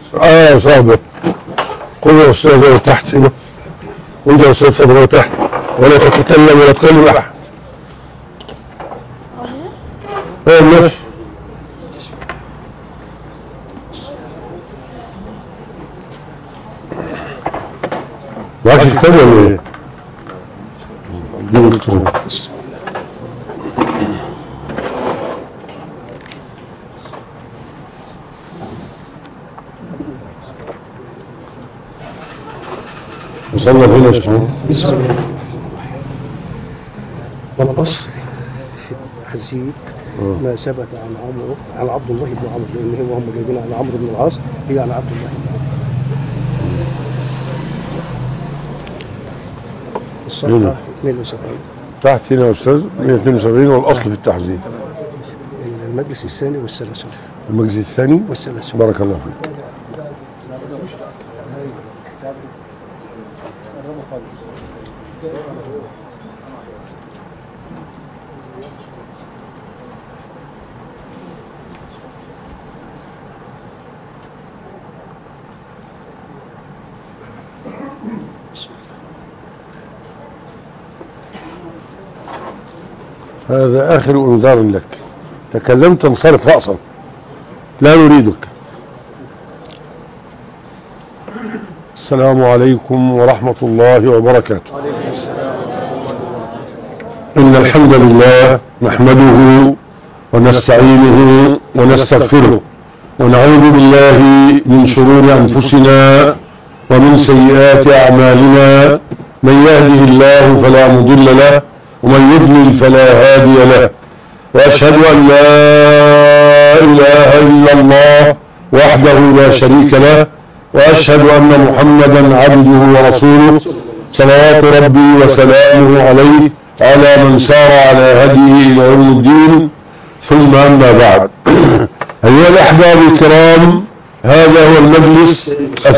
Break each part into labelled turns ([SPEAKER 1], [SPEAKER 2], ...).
[SPEAKER 1] صاحبه. قل يا أستاذ لو تحت هنا، وانت يا أستاذ صدر تحت، ولا تتكلم ولا تكلم أحد. ماشي. ما عادش يتكلم ولا ايه؟ وصلنا فين يا شيخ؟
[SPEAKER 2] بسم الله. والأصل في التحزيب ما ثبت عن عبد الله بن عمرو، لأن هم جايبين على عمرو بن العاص، هي على عبد الله بن عمرو. الصفحة 72
[SPEAKER 1] تحت هنا يا أستاذ 172. والأصل في التحزيب
[SPEAKER 2] المجلس الثاني والثلاثون.
[SPEAKER 1] المجلس الثاني
[SPEAKER 2] والثلاثون.
[SPEAKER 1] بارك الله فيك. هذا آخر انذار لك، تكلمت انصرف رأسا، لا نريدك. السلام عليكم ورحمة الله وبركاته. إن الحمد لله نحمده ونستعينه ونستغفره، ونعوذ بالله من شرور أنفسنا ومن سيئات أعمالنا. من يهده الله فلا مضل له، ومن يضلل فلا هادي له، وأشهد أن لا إله إلا الله وحده لا شريك له، وأشهد أن محمدا عبده ورسوله صلوات ربي وسلامه عليه على من سار على هديه إلى يوم الدين. ثم أما بعد. أيها الأحباب الكرام، هذا هو المجلس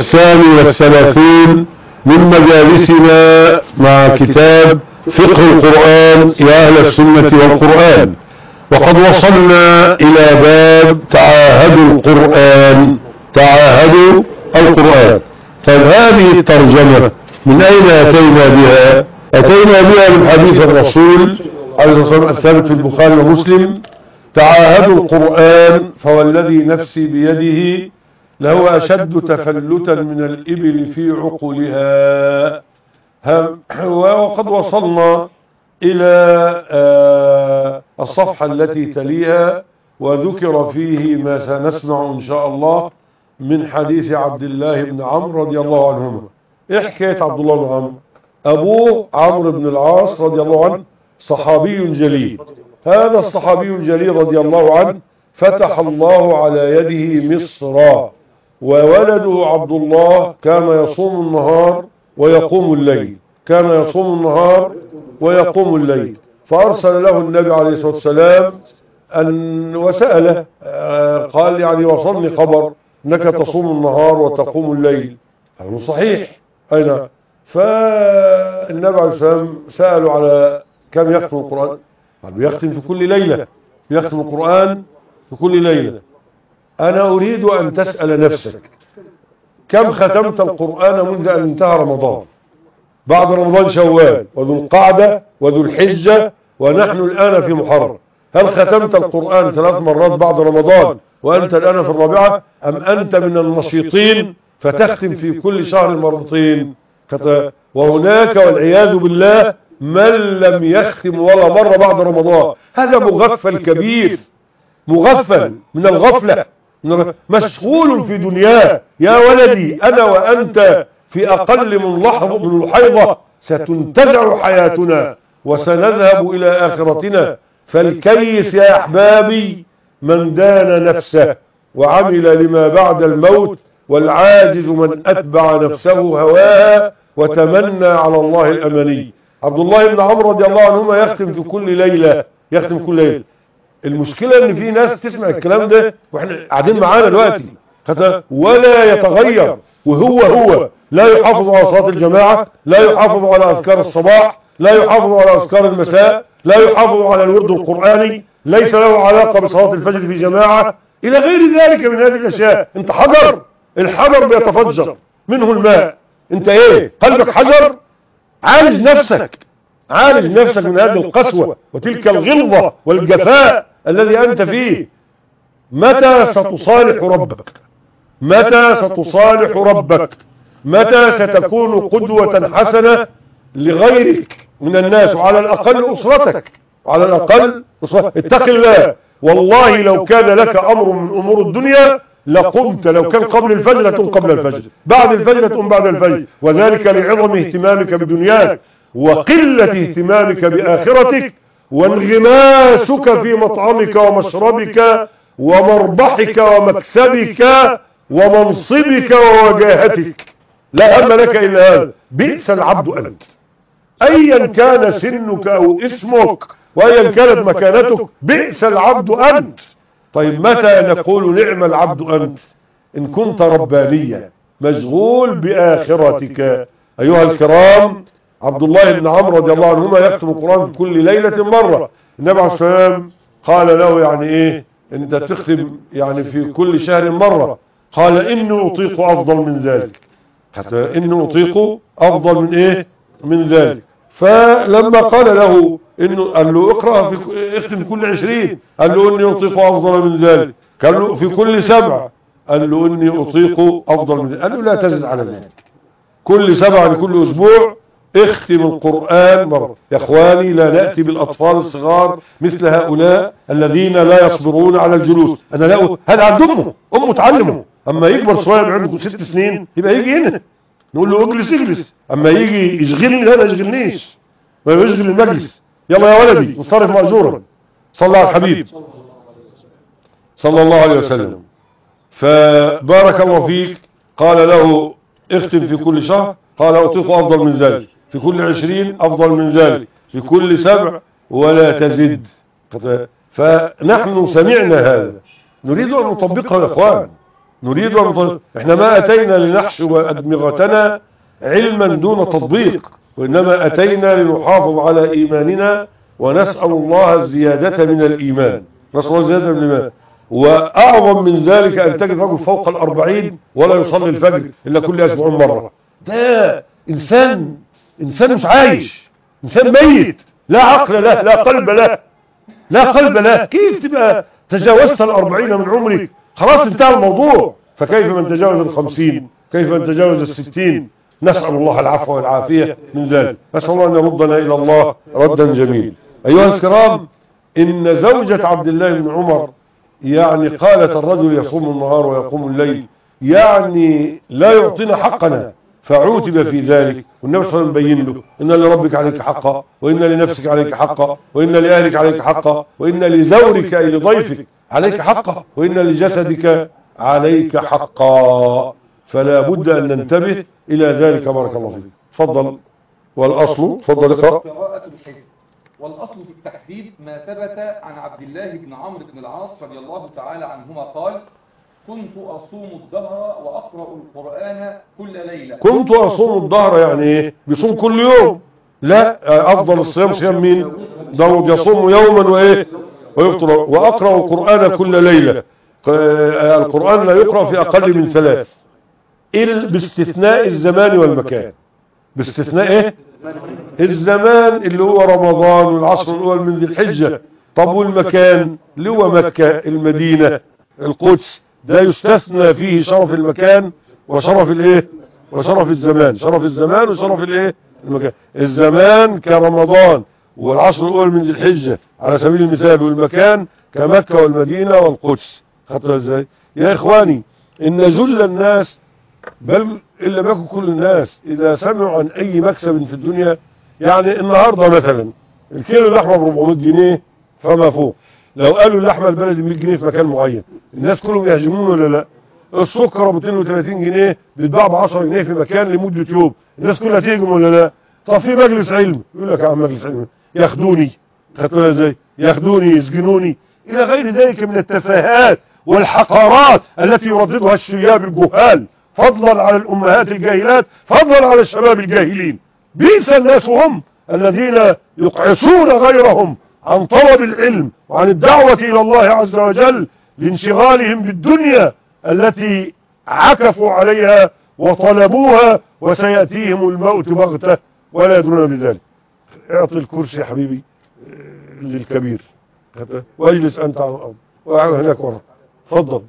[SPEAKER 1] 32 من مجالسنا مع كتاب فقه القرآن يا أهل السنة والقرآن، وقد وصلنا إلى باب تعاهدوا القرآن. تعاهدوا القرآن. طيب هذه الترجمة من أين أتينا بها؟ أتينا بها من حديث الرسول عليه الصلاة والسلام الثابت في البخاري ومسلم: تعاهدوا القرآن فوالذي نفسي بيده لهو أشد تفلتا من الإبل في عقلها. وقد وصلنا إلى الصفحة التي تليها، وذكر فيه ما سنسمع إن شاء الله من حديث عبد الله بن عمرو رضي الله عنهما. إيه حكاية عبد الله بن عمرو؟ أبوه عمرو بن العاص رضي الله عنه صحابي جليل. هذا الصحابي الجليل رضي الله عنه فتح الله على يده مصر، وولده عبد الله كان يصوم النهار ويقوم الليل، كان يصوم النهار ويقوم الليل. فأرسل له النبي عليه الصلاة والسلام وسأله، قال يعني وصلني خبر أنك تصوم النهار وتقوم الليل. قال صحيح. أين؟ فالنبي عليه الصلاة والسلام سأله على كم يختم القرآن؟ قال بيختم في كل ليلة، يختم القرآن في كل ليلة. أنا أريد أن تسأل نفسك كم ختمت القرآن منذ أن انتهى رمضان؟ بعد رمضان شوال وذو القعدة وذو الحجة ونحن الآن في محرم. هل ختمت القرآن 3 مرات بعد رمضان وأنت الآن في الرابعة، أم أنت من النشيطين فتختم في كل شهر مرتين؟ وهناك والعياذ بالله من لم يختم ولا مرة بعد رمضان. هذا مغفل كبير، مغفل من الغفلة، مشغول في دنياه. يا ولدي أنا وأنت في أقل من لحظة من الحيضة ستنتزع حياتنا وسنذهب إلى آخرتنا. فالكيس يا أحبابي من دان نفسه وعمل لما بعد الموت، والعاجز من أتبع نفسه هواها وتمنى على الله الأماني. عبد الله بن عمرو رضي الله عنهما يختم في كل ليلة، يختم كل ليلة. المشكلة ان في ناس تسمع الكلام ده واحنا قاعدين معانا دلوقتي ولا يتغير، وهو لا يحافظ على صلاة الجماعة، لا يحافظ على أذكار الصباح، لا يحافظ على أذكار المساء، لا يحافظ على الورد القرآني، ليس له علاقة بصلاة الفجر في جماعة، إلى غير ذلك من هذه الأشياء. انت حضر الحجر بيتفجر منه الماء. انت ايه؟ قلبك حجر؟ عالج نفسك، عالج نفسك من هذه القسوة وتلك الغلظة والجفاء الذي أنت فيه. متى ستصالح ربك؟ متى ستصالح ربك؟ متى ستكون قدوة حسنة لغيرك من الناس، وعلى الأقل أسرتك، وعلى الأقل اتق الله. والله لو كان لك أمر من أمور الدنيا لقمت، لو كان قبل الفجر لتقوم قبل الفجر، بعد الفجر تقوم بعد الفجر، وذلك لعظم اهتمامك بدنياك وقلة اهتمامك بآخرتك وانغماسك في مطعمك ومشربك ومربحك ومكسبك ومنصبك ووجاهتك. لا هم لك إلا هذا. بئس العبد أنت، أيا كان سنك أو اسمك وأيا كانت مكانتك، بئس العبد أنت. طيب متى نقول نعم العبد أنت؟ إن كنت ربانيا مشغول بآخرتك. أيها الكرام، عبد الله بن عمرو رضي الله عنهما يختم القرآن في كل ليلة مرة. النبي عليه الصلاة والسلام قال له يعني إيه أنت تختم يعني في كل شهر مرة؟ قال إني أطيق أفضل من ذلك. حتى إني أطيق أفضل من إيه؟ من ذلك. فلما قال له إنه قال له اقرأ في اختم كل 20، قال له إني أطيق أفضل من ذلك. قال له في كل 7، قال له إني أطيق أفضل من ذلك. قال له لا تزد على ذلك، كل 7 لكل أسبوع اختم القرآن مرة. يا اخواني لا نأتي بالأطفال الصغار مثل هؤلاء الذين لا يصبرون على الجلوس. أنا لا هذا عند أمه تعلمه، أما يكبر شوية عنده 6 سنين يبقى يجي هنا نقول له اجلس اجلس، أما يجي يشغلني لا ما يشغلنيش، ما يشغل المجلس. يلا يا ولدي انصرف مأجورا. صلى على الحبيب صلى الله عليه وسلم. فبارك الله فيك. قال له اختم في كل شهر، قال أطيق أفضل من ذلك، في كل 20 أفضل من ذلك، في كل 7 ولا تزد. فنحن سمعنا هذا نريد أن نطبقه يا أخوان، نريد أن نطبقه. احنا ما أتينا لنحشو أدمغتنا علما دون تطبيق، وإنما أتينا لنحافظ على إيماننا ونسأل الله الزيادة من الإيمان، نسأل الله الزيادة من الإيمان. وأعظم من ذلك أن تجد رجل فوق 40 ولا يصلي الفجر إلا كل أسبوع مرة. ده إنسان مش عايش، إنسان ميت، لا عقل له، لا قلب له، لا قلب له. كيف تبقى تجاوزت 40 من عمرك؟ خلاص انتهى الموضوع. فكيف من تجاوز 50؟ كيف من تجاوز 60؟ نسأل الله العفو والعافية من ذلك. نسأل الله أن يردنا إلى الله ردا جميل. أيها الكرام، إن زوجة عبد الله بن عمر يعني قالت الرجل يصوم النهار ويقوم الليل، يعني لا يعطينا حقنا، فعوتب في ذلك. والنبي صلى الله عليه وسلم بين له إن لربك عليك حقا، وإن لنفسك عليك حقا، وإن لأهلك عليك حقا، وإن لزورك أي لضيفك عليك حقا، وإن لجسدك عليك حقا. فلا بد أن ننتبه إلى ذلك. بارك الله فيك. تفضل. والأصل تفضل اقرأ.
[SPEAKER 3] قراءة الحزب. والأصل في التحديد ما ثبت عن عبد الله بن عمرو بن العاص رضي الله تعالى عنهما قال: كنت أصوم الدهر وأقرأ القرآن كل ليلة.
[SPEAKER 1] كنت أصوم الدهر يعني إيه؟ بيصوم كل يوم؟ لا، أفضل الصيام صيام مين؟ داود يصوم يوما وإيه؟ ويفطر. وأقرأ القرآن كل ليلة. القرآن لا يقرأ في أقل من 3 باستثناء الزمان والمكان. باستثناء إيه؟ الزمان اللي هو رمضان والعشر الأول من ذي الحجة. طب والمكان اللي هو مكة، المدينة، القدس، ده يستثنى فيه شرف المكان وشرف الايه وشرف الزمان. شرف الزمان وشرف الايه المكان. الزمان كرمضان والعشر الأول من ذي الحجة على سبيل المثال، والمكان كمكة والمدينة والقدس. خطر ازاي يا اخواني؟ ان جل الناس، بل إن لم يكن كل الناس، إذا سمعوا عن أي مكسب في الدنيا، يعني النهاردة مثلا الكيلو اللحمة ب 400 جنيه فما فوق، لو قالوا اللحمة البلدي 100 جنيه في مكان معين الناس كلهم يهجمون ولا لا؟ السكر ب 230 جنيه بيتباع ب 10 جنيه في مكان لمدة يوم، الناس كلها تهجم ولا لا؟ طب في مجلس علم يقول لك يا عم مجلس علم ياخدوني، خدتوها ازاي؟ ياخدوني يسجنوني إلى غير ذلك من التفاهات والحقارات التي يرددها الشياب الجهال، فضلا على الأمهات الجاهلات، فضلا على الشباب الجاهلين. بئس الناس هم الذين يقعصون غيرهم عن طلب العلم وعن الدعوة إلى الله عز وجل لانشغالهم بالدنيا التي عكفوا عليها وطلبوها وسيأتيهم الموت بغتة ولا يدرون بذلك. اعطي الكرسي يا حبيبي للكبير واجلس أنت على الأرض وهناك ورا. تفضل.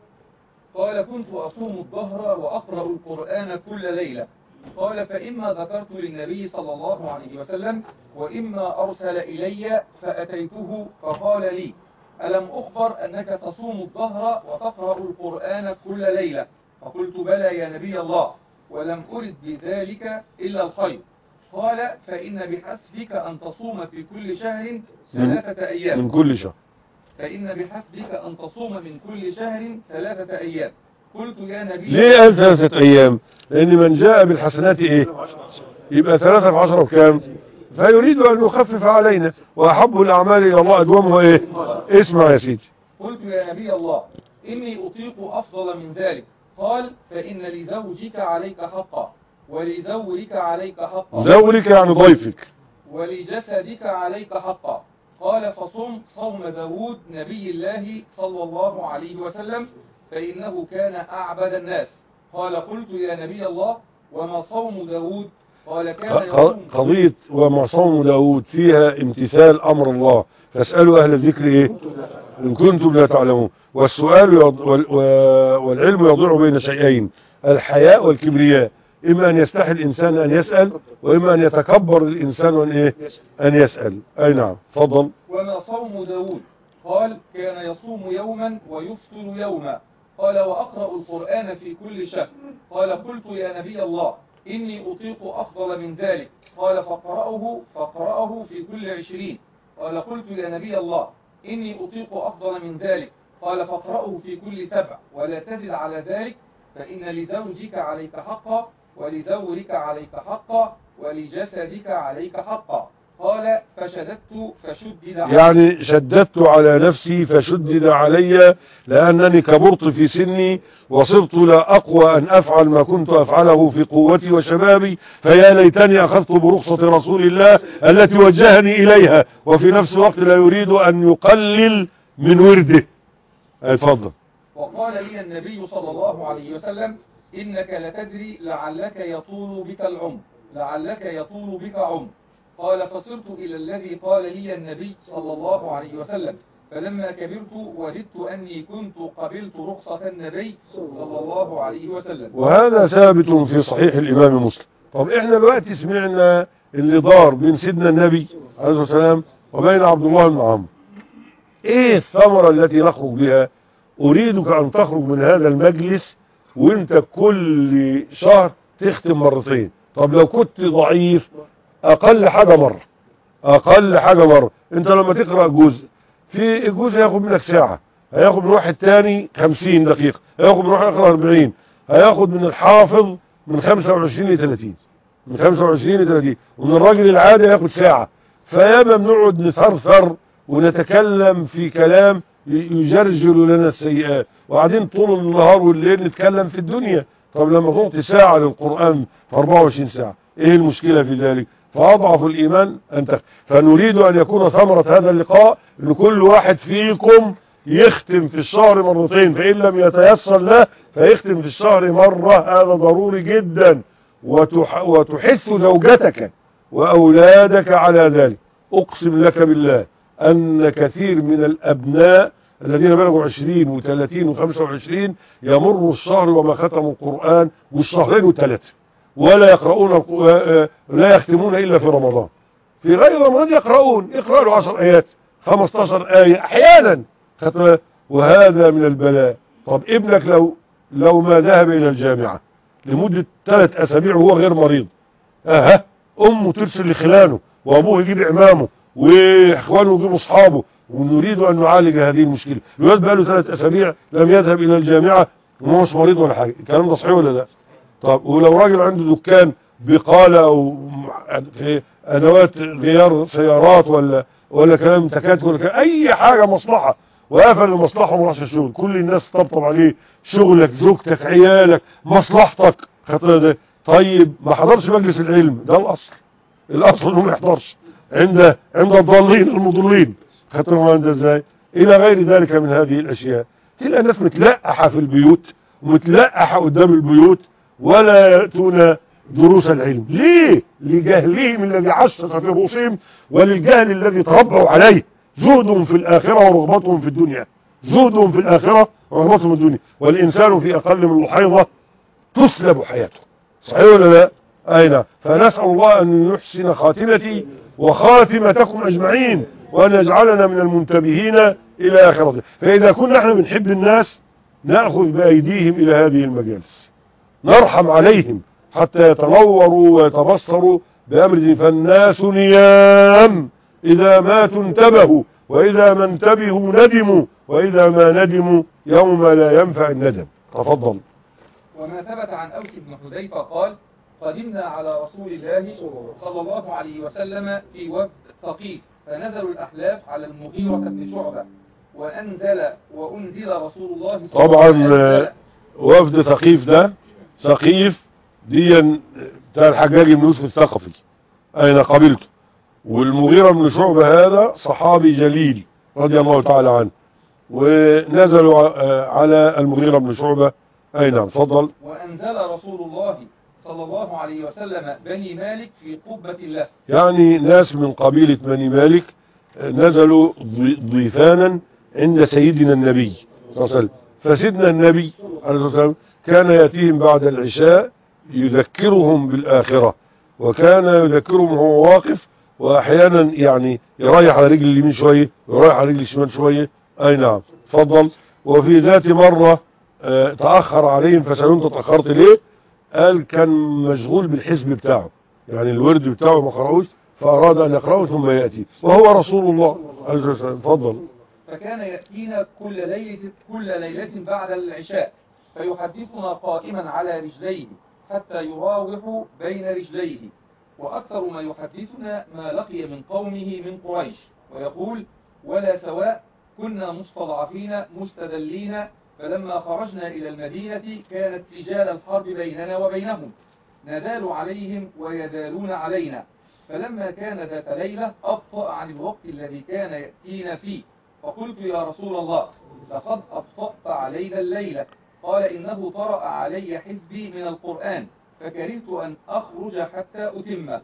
[SPEAKER 3] قال كنت أصوم الظهر وأقرأ القرآن كل ليلة. قال فإما ذكرت للنبي صلى الله عليه وسلم وإما أرسل إلي فأتيته فقال لي ألم أخبر أنك تصوم الظهر وتقرأ القرآن كل ليلة؟ فقلت بلى يا نبي الله ولم أرد بذلك إلا الخير. قال فإن بحسبك أن تصوم في كل شهر 3 أيام.
[SPEAKER 1] من كل شهر.
[SPEAKER 3] فإن بحسبك أن تصوم من كل شهر 3 أيام. قلت يا نبي
[SPEAKER 1] ليه قال 3 أيام؟ لأن من جاء بالحسنات إيه؟ يبقى 3 في 10 بكام؟ فيريد أن يخفف علينا وأحب الأعمال إلى الله أدومها إيه؟ اسمع يا سيدي.
[SPEAKER 3] قلت يا نبي الله إني أطيق أفضل من ذلك. قال فإن لزوجك عليك حقا ولزورك عليك حقا.
[SPEAKER 1] زورك يعني ضيفك.
[SPEAKER 3] ولجسدك عليك حقا. قال فصم صوم داود نبي الله صلى الله عليه وسلم فإنه كان أعبد الناس. قال قلت يا نبي الله وما صوم داود؟ قال كان يصوم.
[SPEAKER 1] قضية وما صوم داود فيها امتثال أمر الله، فاسألوا أهل الذكر إيه إن كنتم لا تعلمون. والسؤال والعلم يضيع بين شيئين، الحياء والكبرياء. إما أن يستحي الإنسان أن يسأل وإما أن يتكبر الإنسان أن يسأل. أي نعم. فضل.
[SPEAKER 3] وما صوم داود؟ قال كان يصوم يوما ويفطر يوما. قال وأقرأ القرآن في كل شهر. قال قلت يا نبي الله إني أطيق أفضل من ذلك. قال فقرأه في كل 20. قال قلت يا نبي الله إني أطيق أفضل من ذلك. قال فقرأه في كل 7 ولا تزد على ذلك فإن لزوجك عليك حقا ولزورك عليك حقا ولجسدك عليك حقا. قال فشددت فشدد علي.
[SPEAKER 1] يعني شددت على نفسي فشدد علي لأنني كبرت في سني وصرت لا أقوى أن أفعل ما كنت أفعله في قوتي وشبابي، فيا ليتني أخذت برخصة رسول الله التي وجهني إليها وفي نفس الوقت لا يريد أن يقلل من ورده. اتفضل.
[SPEAKER 3] وقال لي النبي صلى الله عليه وسلم إنك لتدري لعلك يطول بك عمر. قال فصرت إلى الذي قال لي النبي صلى الله عليه وسلم فلما كبرت وددت أني كنت قبلت رخصة النبي صلى الله عليه وسلم.
[SPEAKER 1] وهذا ثابت في صحيح الإمام مسلم. طب إحنا دلوقتي سمعنا اللي دار بين سيدنا النبي عليه الصلاة والسلام وبين عبد الله بن عمرو. إيه الثمرة التي نخرج بها؟ أريدك أن تخرج من هذا المجلس وانت كل شهر تختم مرتين. طب لو كنت ضعيف أقل حاجة مرة. انت لما تقرأ جزء في الجزء هياخد منك ساعة، هياخد من واحد تاني 50 دقيقة، هياخد من واحد آخر 40، هياخد من الحافظ من 25 ل 30 ومن الراجل العادي هياخد ساعة. فياما بنقعد نثرثر ونتكلم في كلام يجرجل لنا السيئات وقاعدين طول النهار والليل نتكلم في الدنيا. طب لما تعطي ساعة للقرآن في 24 ساعة ايه المشكلة في ذلك؟ فأضعف الإيمان فنريد أن يكون ثمرة هذا اللقاء أن كل واحد فيكم يختم في الشهر مرتين، فإن لم يتيسر له فيختم في الشهر مرة. هذا ضروري جدا. وتحث زوجتك وأولادك على ذلك. أقسم لك بالله أن كثير من الأبناء الذين بلغوا 20 و30 و25 يمر الشهر وما ختموا القرآن والشهرين و3 ولا يقرؤون لا يختمون إلا في رمضان. في غير رمضان يقرؤوا له 10 آيات 15 آية أحيانا ختمة. وهذا من البلاء. طب ابنك لو ما ذهب إلى الجامعة لمدة 3 أسابيع وهو غير مريض، أمه ترسل لخلانه وأبوه يجيب إمامه وإخوانه يجيبوا أصحابه، ونريد أن نعالج هذه المشكلة. الولد بقى له 3 أسابيع لم يذهب إلى الجامعة وهو مش مريض ولا حاجة. الكلام ده صحيح ولا لا؟ طب ولو راجل عنده دكان بقالة أو في أدوات غيار سيارات ولا كلام تكاتك ولا أي حاجة مصلحة وقفل المصلحة وما راحش الشغل، كل الناس تطبطب عليه، شغلك زوجتك عيالك مصلحتك خطر ده. طيب ما حضرش مجلس العلم، ده الأصل إنه ما يحضرش عند الضالين المضلين خطر ما عنده ازاي إلى غير ذلك من هذه الأشياء. تلقى الناس متلقحة في البيوت ومتلقحة قدام البيوت ولا يأتون دروس العلم. ليه؟ لجهلهم الذي عشق في رؤوسهم وللجهل الذي تربوا عليه. زهدهم في الآخرة ورغبتهم في الدنيا، زهدهم في الآخرة ورغبتهم في الدنيا. والإنسان في أقل من لحيظة تسلب حياته. صحيح ولا لا؟ أي نعم. فنسأل الله أن يحسن خاتمتي وخاتمتكم أجمعين، وأن يجعلنا من المنتبهين إلى آخرته. فإذا كنا نحن بنحب الناس نأخذ بأيديهم إلى هذه المجالس، نرحم عليهم حتى يتنوروا ويتبصروا بأمر دين. فالناس نيام، إذا ماتوا انتبهوا، وإذا ما انتبهوا ندموا، وإذا ما ندموا يوم لا ينفع الندم. تفضل.
[SPEAKER 3] وما ثبت عن أوس بن حذيفة قال: قدمنا على رسول الله صلى الله عليه وسلم في وفد ثقيف، فنزلوا الأحلاف على المغيرة بن شعبة، وأنزل رسول الله صلى الله عليه وسلم.
[SPEAKER 1] طبعا وفد ثقيف ده، ثقيف دي بتاع الحجاج بن يوسف الثقفي، أين قبلته. والمغيرة بن شعبة هذا صحابي جليل رضي الله تعالى عنه، ونزلوا على المغيرة بن شعبة. أي نعم. تفضل.
[SPEAKER 3] وأنزل رسول الله صلى الله عليه وسلم بني مالك في قبة له،
[SPEAKER 1] يعني ناس من قبيلة بني مالك نزلوا ضيفانا عند سيدنا النبي صلى الله عليه وسلم. فسيدنا النبي عليه الصلاة والسلام كان يأتيهم بعد العشاء يذكرهم بالآخرة، وكان يذكرهم وهو واقف، وأحيانا يعني يريح على رجل اليمين شوية ويريح على رجل الشمال شوية. أي نعم. تفضل. وفي ذات مرة تأخر عليهم فسألوا انت تأخرت ليه؟ قال كان مشغول بالحزب بتاعه، يعني الورد بتاعه ما قرأوش، فأراد أن يقرأه ثم يأتي، وهو رسول الله عليه الصلاة والسلام. تفضل.
[SPEAKER 3] فكان يأتينا كل ليلة بعد العشاء فيحدثنا قائما على رجليه حتى يراوح بين رجليه، وأكثر ما يحدثنا ما لقي من قومه من قريش، ويقول: ولا سواء كنا مستضعفين مستذلين، فلما خرجنا إلى المدينة كانت سجال الحرب بيننا وبينهم، ندال عليهم ويدالون علينا، فلما كان ذات ليلة أبطأ عن الوقت الذي كان يأتينا فيه، فقلت: يا رسول الله، لقد أبطأت علينا الليلة. قال: إنه طرأ علي حزبي من القرآن فكرهت أن أخرج حتى أتمه.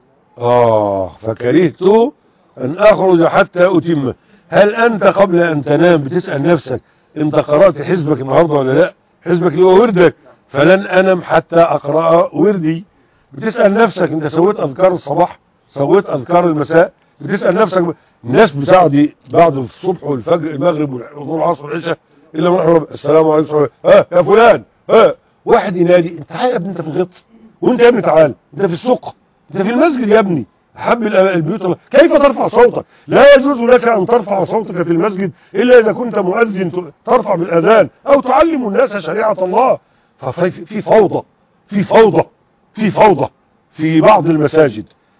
[SPEAKER 1] فكرهت أن أخرج حتى أتمه. هل أنت قبل أن تنام بتسأل نفسك أنت قرأت حزبك النهاردة ولا لا؟ حزبك اللي هو وردك، فلن أنم حتى أقرأ وردي. بتسأل نفسك أنت سويت أذكار الصباح، سويت أذكار المساء. بتسأل نفسك. الناس بتاعدي بعد الصبح والفجر المغرب والظهر العصر والعشاء إلا من رحمه السلام عليكم يا فلان، واحد ينادي: انت يا ابني انت في الغط، وانت يا ابني تعال، انت في السوق، انت في المسجد يا ابني. حب البيوت الله. كيف ترفع صوتك؟ لا يجوز لك أن ترفع صوتك في المسجد إلا إذا كنت مؤذن ترفع بالأذان أو تعلم الناس شريعة الله. ففي فوضى في فوضى في فوضى في بعض المساجد،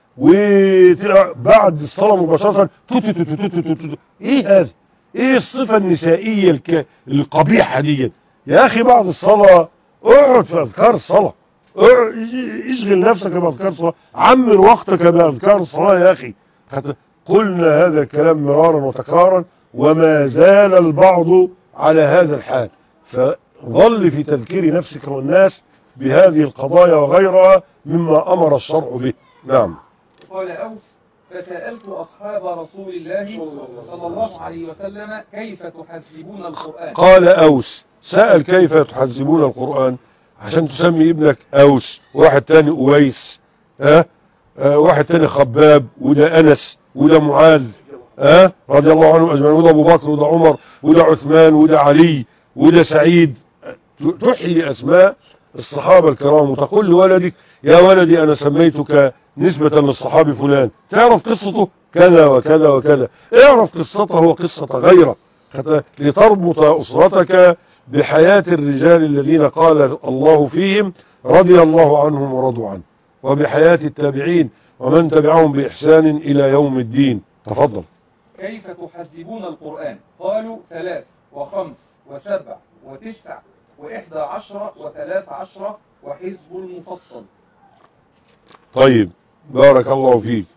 [SPEAKER 1] وبعد الصلاة مباشرة ايه هذا؟ ايه الصفة النسائية القبيحة دي يا اخي؟ بعد الصلاة اقعد في اذكار الصلاة، اشغل نفسك باذكار الصلاة، عمر وقتك باذكار الصلاة يا اخي. قلنا هذا الكلام مرارا وتكرارا وما زال البعض على هذا الحال. فظل في تذكير نفسك والناس بهذه القضايا وغيرها مما امر الشرع به. نعم.
[SPEAKER 3] قال أوس: فسألت أصحاب رسول الله صلى الله عليه وسلم كيف تحذبون القرآن.
[SPEAKER 1] قال أوس سأل كيف تحذبون القرآن عشان تسمي ابنك أوس، واحد تاني أويس، واحد تاني خباب، وده أنس، وده معاذ رضي الله عنهم أجمعين، وده أبو بكر، وده عمر، وده عثمان، وده علي، وده سعيد. تحيي أسماء الصحابة الكرام وتقول لولدك: يا ولدي أنا سميتك نسبة للصحابي فلان، تعرف قصته كذا وكذا وكذا، اعرف قصته وقصة غيره، لتربط أسرتك بحياة الرجال الذين قال الله فيهم رضي الله عنهم ورضوا عنه، وبحياة التابعين ومن تبعهم بإحسان إلى يوم الدين. تفضل.
[SPEAKER 3] كيف تحذبون القرآن؟ قالوا 3 و5 و7 و9 و11 و13 وحزب المفصل.
[SPEAKER 1] طيب بارك الله فيك.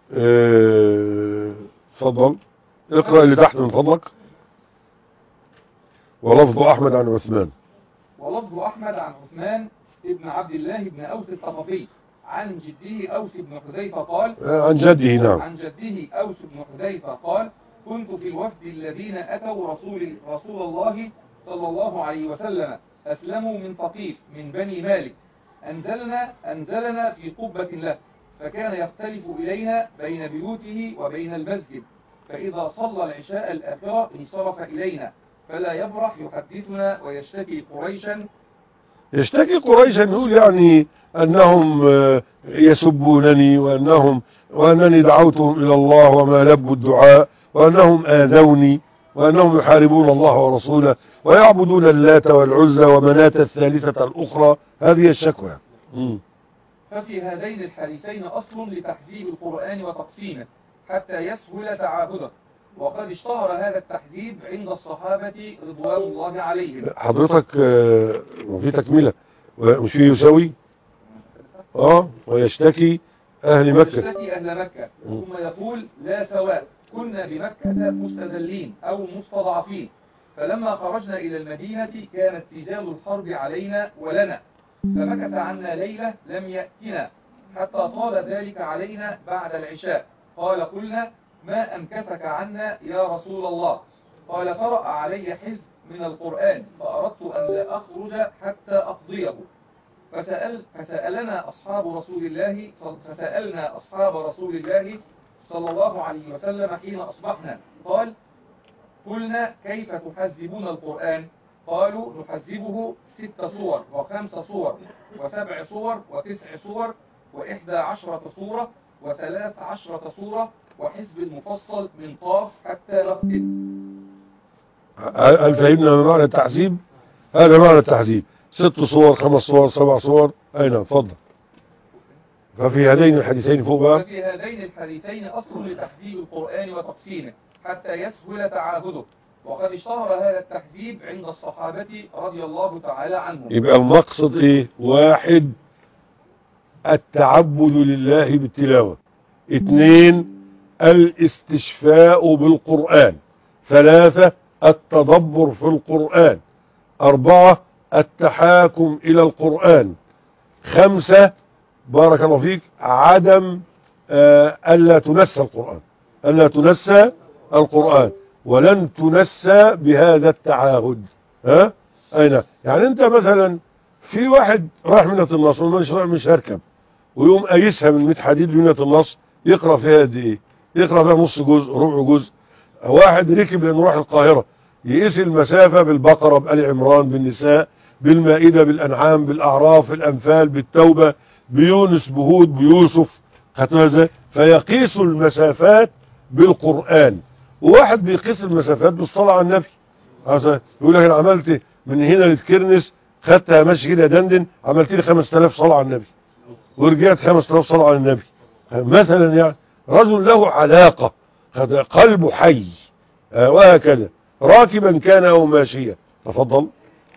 [SPEAKER 1] تفضل اقرأ اللي تحت من فضلك. ولفظ أحمد عن عثمان.
[SPEAKER 3] ولفظ أحمد عن عثمان ابن عبد الله بن أوس الثقفي عن جده أوس بن حذيفة قال
[SPEAKER 1] عن جده نعم
[SPEAKER 3] عن جده أوس بن حذيفة قال كنت في الوفد الذين أتوا رسول الله صلى الله عليه وسلم أسلموا من ثقيف من بني مالك أنزلنا في قبة له فكان يختلف إلينا بين بيوته وبين المسجد فإذا صلى العشاء الآخرة انصرف إلينا فلا يبرح يحدثنا ويشتكي
[SPEAKER 1] قريشا نقول يعني أنهم يسبونني وأنني دعوتهم إلى الله وما لبوا الدعاء وأنهم آذوني وأنهم يحاربون الله ورسوله ويعبدون اللات والعزى ومناة الثالثة الأخرى. هذه الشكوى.
[SPEAKER 3] ففي هذين الحديثين أصل لتحذيب القرآن وتقسيمه حتى يسهل تعاهده وقد اشتهر هذا التحذيب عند الصحابة رضوان الله عليهم.
[SPEAKER 1] حضرتك في تكملة مش في يساوي ويشتكي أهل مكة
[SPEAKER 3] ثم يقول لا سواء كنا بمكة مستذلين أو مستضعفين فلما خرجنا إلى المدينة كانت سجال الحرب علينا ولنا فمكث عنا ليلة لم يأتنا حتى طال ذلك علينا بعد العشاء قال قلنا ما أمكثك عنا يا رسول الله قال قرأ علي حزب من القرآن فأردت أن لا أخرج حتى أقضيه فسألنا أصحاب رسول الله صلى الله عليه وسلم حين أصبحنا قال قلنا كيف تحذبون القرآن قالوا نحذبه 6 صور و5 صور و7 صور و9 صور و11 صورة و13 صورة وحزب المفصل من قاف حتى نختم.
[SPEAKER 1] هل فهمنا معنى التحذيب؟ هذا معنى التحذيب 6 صور 5 صور 7 صور. أين اتفضل. ففي هذين الحديثين فوق بقى
[SPEAKER 3] ففي هذين الحديثين أصل لتحذيب القرآن وتقسيمه حتى يسهل تعاهده وقد اشتهر هذا التحذيب عند الصحابة رضي الله تعالى عنهم.
[SPEAKER 1] يبقى المقصد ايه؟ 1 التعبد لله بالتلاوة 2 الاستشفاء بالقرآن 3 التدبر في القرآن 4 التحاكم إلى القرآن 5 بارك الله فيك عدم ألا تنسى القرآن ولن تنسى بهذا التعاهد. أين يعني أنت مثلا في واحد راح منة النصر مش هركب ويوم قايسها من 100 حديد منة النصر يقرأ فيها قد ايه؟ يقرأ فيها نص جزء ربع جزء. واحد ركب لأنه راح القاهرة يقيس المسافة بالبقرة بآل عمران بالنساء بالمائدة بالأنعام بالأعراف بالأنفال بالتوبة بيونس بهود بيوسف فيقيس المسافات بالقرآن. وواحد بيقيس المسافات بالصلاة على النبي. يقول لك انا عملت من هنا للكرنس خدتها ماشي كده دندن عملت لي 5000 صلاة على النبي ورجعت 5000 صلاة على النبي مثلا. يعني رجل له علاقة قلبه حي وهكذا راكبا كان او ماشيا. تفضل.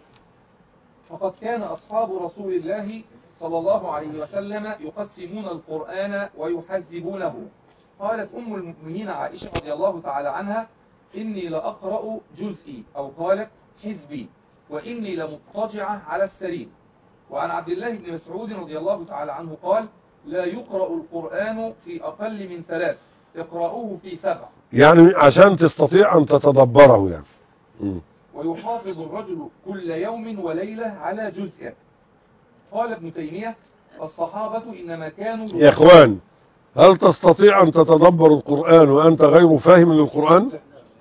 [SPEAKER 3] فقد كان أصحاب رسول الله صلى الله عليه وسلم يقسمون القرآن ويحذبونه. قالت أم المؤمنين عائشة رضي الله تعالى عنها إني لأقرأ جزئي أو قالت حزبي وإني لمضطجعة على السرير. وعن عبد الله بن مسعود رضي الله تعالى عنه قال لا يقرأ القرآن في أقل من 3 اقرأوه في 7
[SPEAKER 1] يعني عشان تستطيع أن تتدبره يعني.
[SPEAKER 3] ويحافظ الرجل كل يوم وليلة على جزء. قال ابن تيمية الصحابة إنما كانوا
[SPEAKER 1] يا إخوان هل تستطيع أن تتدبر القرآن وأنت غير فاهم للقرآن؟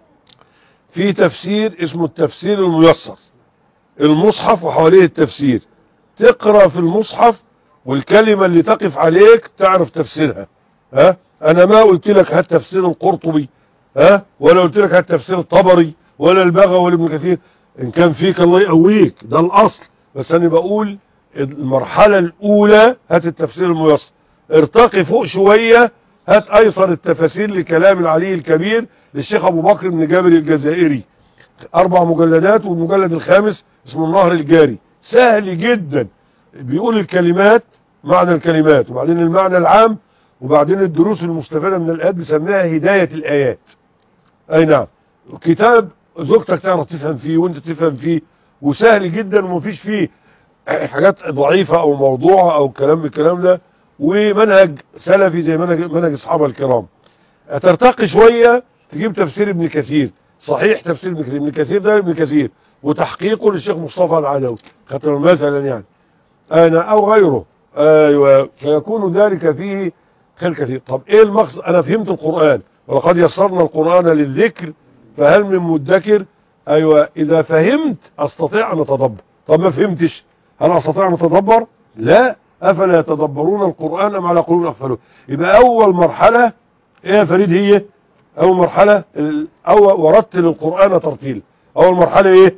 [SPEAKER 1] في تفسير اسمه التفسير الميسر المصحف وحواليه التفسير تقرأ في المصحف والكلمة اللي تقف عليك تعرف تفسيرها. أنا ما قلت لك هات تفسير القرطبي ولا قلت لك هات تفسير الطبري ولا البغوي ولا ابن كثير. إن كان فيك الله يقويك ده الأصل. بس أنا بقول المرحلة الأولى هات التفسير الميسر ارتقي فوق شوية هات أيسر التفاسير لكلام العلي الكبير للشيخ أبو بكر بن جابر الجزائري 4 مجلدات والمجلد الخامس اسمه النهر الجاري سهل جدا بيقول الكلمات معنى الكلمات وبعدين المعنى العام وبعدين الدروس المستفادة من الآيات بسميها هداية الآيات. أي نعم كتاب زوجتك تعرف تفهم فيه وانت تفهم فيه وسهل جدا ومفيش فيه حاجات ضعيفة او موضوعة او كلام من الكلام ده، ومنهج سلفي زي منهج اصحاب الكرام. ترتقي شوية تجيب تفسير ابن كثير، صحيح تفسير ابن كثير ده ابن كثير وتحقيقه للشيخ مصطفى العدوي خاطر مثلا يعني انا او غيره، ايوه، فيكون ذلك فيه خير كثير. طب ايه المقصد؟ انا فهمت القرآن، ولقد يسرنا القرآن للذكر فهل من مدكر. ايوه، اذا فهمت استطيع ان اتدبر. طب ما فهمتش، هل استطيع ان اتدبر؟ لا. افلا يتدبرون القرآن ام على قلوب اقفلوها. يبقى اول مرحلة ايه يا فريد؟ هي اول مرحلة ورتل القرآن ترتيل. اول مرحلة ايه؟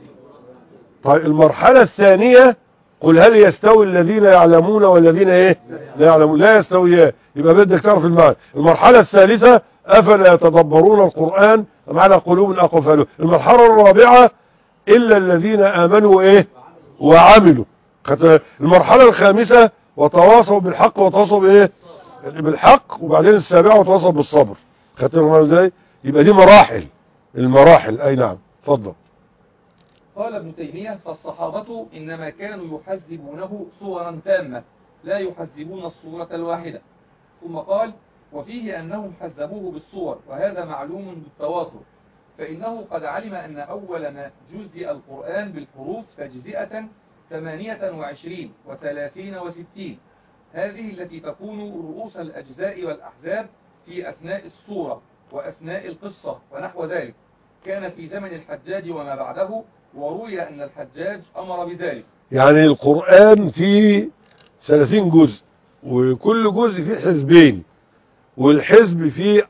[SPEAKER 1] طيب المرحلة الثانية قل هل يستوي الذين يعلمون والذين ايه لا يعلمون؟ لا يستويان. يبقى بدك تعرف المعنى. المرحلة الثالثة افلا يتدبرون القرآن ام على قلوب اقفلوها. المرحلة الرابعة الا الذين امنوا ايه وعملوا. المرحلة الخامسة وتواصوا بالحق وتواصوا بايه بالحق. وبعدين السابعة وتواصوا بالصبر. خدت ازاي؟ يبقى دي مراحل، المراحل. اي نعم، اتفضل.
[SPEAKER 3] قال ابن تيمية فالصحابة إنما كانوا يحذبونه صورا تامة لا يحذبون الصورة الواحدة. ثم قال وفيه أنهم حذبوه بالصور، وهذا معلوم بالتواتر، فإنه قد علم أن أول ما جزئ القرآن بالحروف تجزئة 28 و30 و60، هذه التي تكون رؤوس الأجزاء والأحزاب في أثناء السورة وأثناء القصة ونحو ذلك، كان في زمن الحجاج وما بعده، وروي أن الحجاج أمر بذلك.
[SPEAKER 1] يعني القرآن فيه 30 جزء، وكل جزء فيه حزبين، والحزب فيه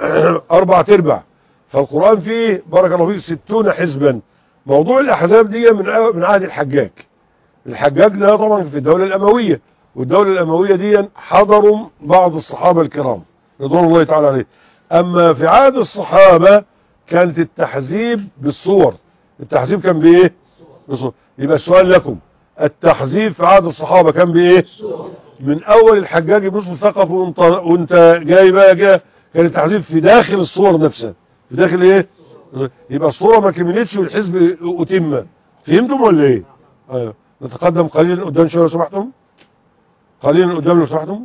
[SPEAKER 1] 4/4، فالقرآن فيه بارك الله فيه 60 حزبا. موضوع الأحزاب دي من عهد الحجاج. الحجاج ده طبعا في الدولة الأموية، والدولة الأموية دي حضروا بعض الصحابة الكرام رضوان الله تعالى عليه. أما في عهد الصحابة كانت التحزيب بالصور. التحزيب كان بإيه؟ بالصور. يبقى السؤال لكم، التحزيب في عهد الصحابة كان بإيه؟ من أول الحجاج بن يوسف الثقفي وانت جاي بقى كان التحزيب في داخل الصور نفسها. في داخل إيه؟ يبقى الصورة ما كملتش والحزب أتم. فهمتم ولا إيه؟ أيوه. نتقدم قليلا قدام شوية لو سمحتم. قليلا قدام لو سمحتم.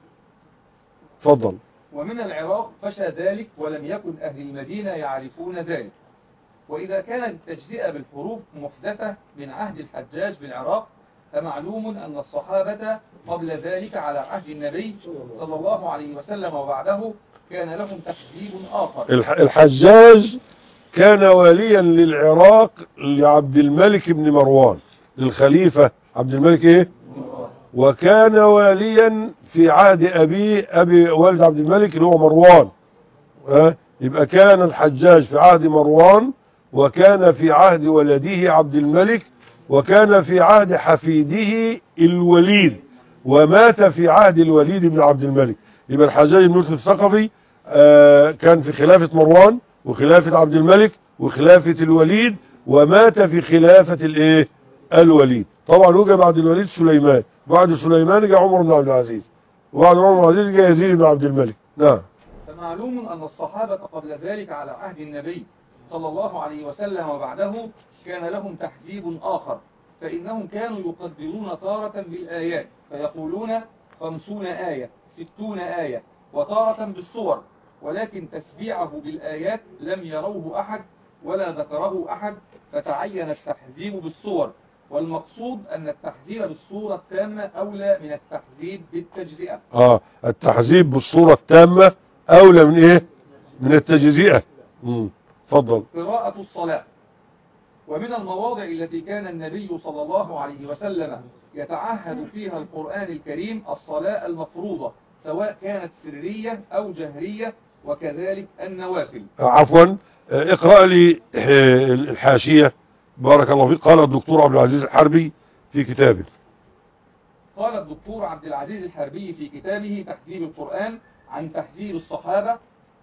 [SPEAKER 1] اتفضل.
[SPEAKER 3] ومن العراق فشى ذلك، ولم يكن أهل المدينة يعرفون ذلك. وإذا كانت التجزئة بالحروف محدثة من عهد الحجاج بالعراق، فمعلوم أن الصحابة قبل ذلك على عهد النبي صلى الله عليه وسلم وبعده كان لهم تحزيب آخر.
[SPEAKER 1] الحجاج كان واليا للعراق لعبد الملك بن مروان، للخليفة عبد الملك ايه؟ وكان واليا في عهد أبي والد عبد الملك اللي هو مروان. يبقى كان الحجاج في عهد مروان، وكان في عهد ولده عبد الملك، وكان في عهد حفيده الوليد، ومات في عهد الوليد بن عبد الملك. يبقى الحجاج بن يوسف الثقفي كان في خلافة مروان وخلافة عبد الملك وخلافة الوليد، ومات في خلافة الايه؟ الوليد. طبعا وجد بعد الوليد سليمان، بعد سليمان جاء عمر بن عبد العزيز، وبعد عمر بن عبد العزيز جاء يزيد بن عبد الملك. نعم.
[SPEAKER 3] فمعلوم أن الصحابة قبل ذلك على عهد النبي صلى الله عليه وسلم وبعده كان لهم تحزيب آخر، فإنهم كانوا يقدرون تارة بالآيات فيقولون 50 آية 60 آية، وتارة بالصور، ولكن تسبيعه بالآيات لم يروه أحد ولا ذكره أحد، فتعين التحزيب بالصور. والمقصود أن التحزيب بالصورة التامة أولى من التحزيب بالتجزئة.
[SPEAKER 1] التحزيب بالصورة التامة أولى من إيه؟ من التجزئة. فضل.
[SPEAKER 3] قراءة الصلاة. ومن المواضع التي كان النبي صلى الله عليه وسلم يتعهد فيها القرآن الكريم الصلاة المفروضة، سواء كانت سرية أو جهرية، وكذلك النوافل.
[SPEAKER 1] عفوا، اقرأ لي الحاشية بارك الله فيك. قال الدكتور عبد العزيز الحربي في كتابه.
[SPEAKER 3] قال الدكتور عبد العزيز الحربي في كتابه تحذيب القرآن عن تحذيب الصحابة: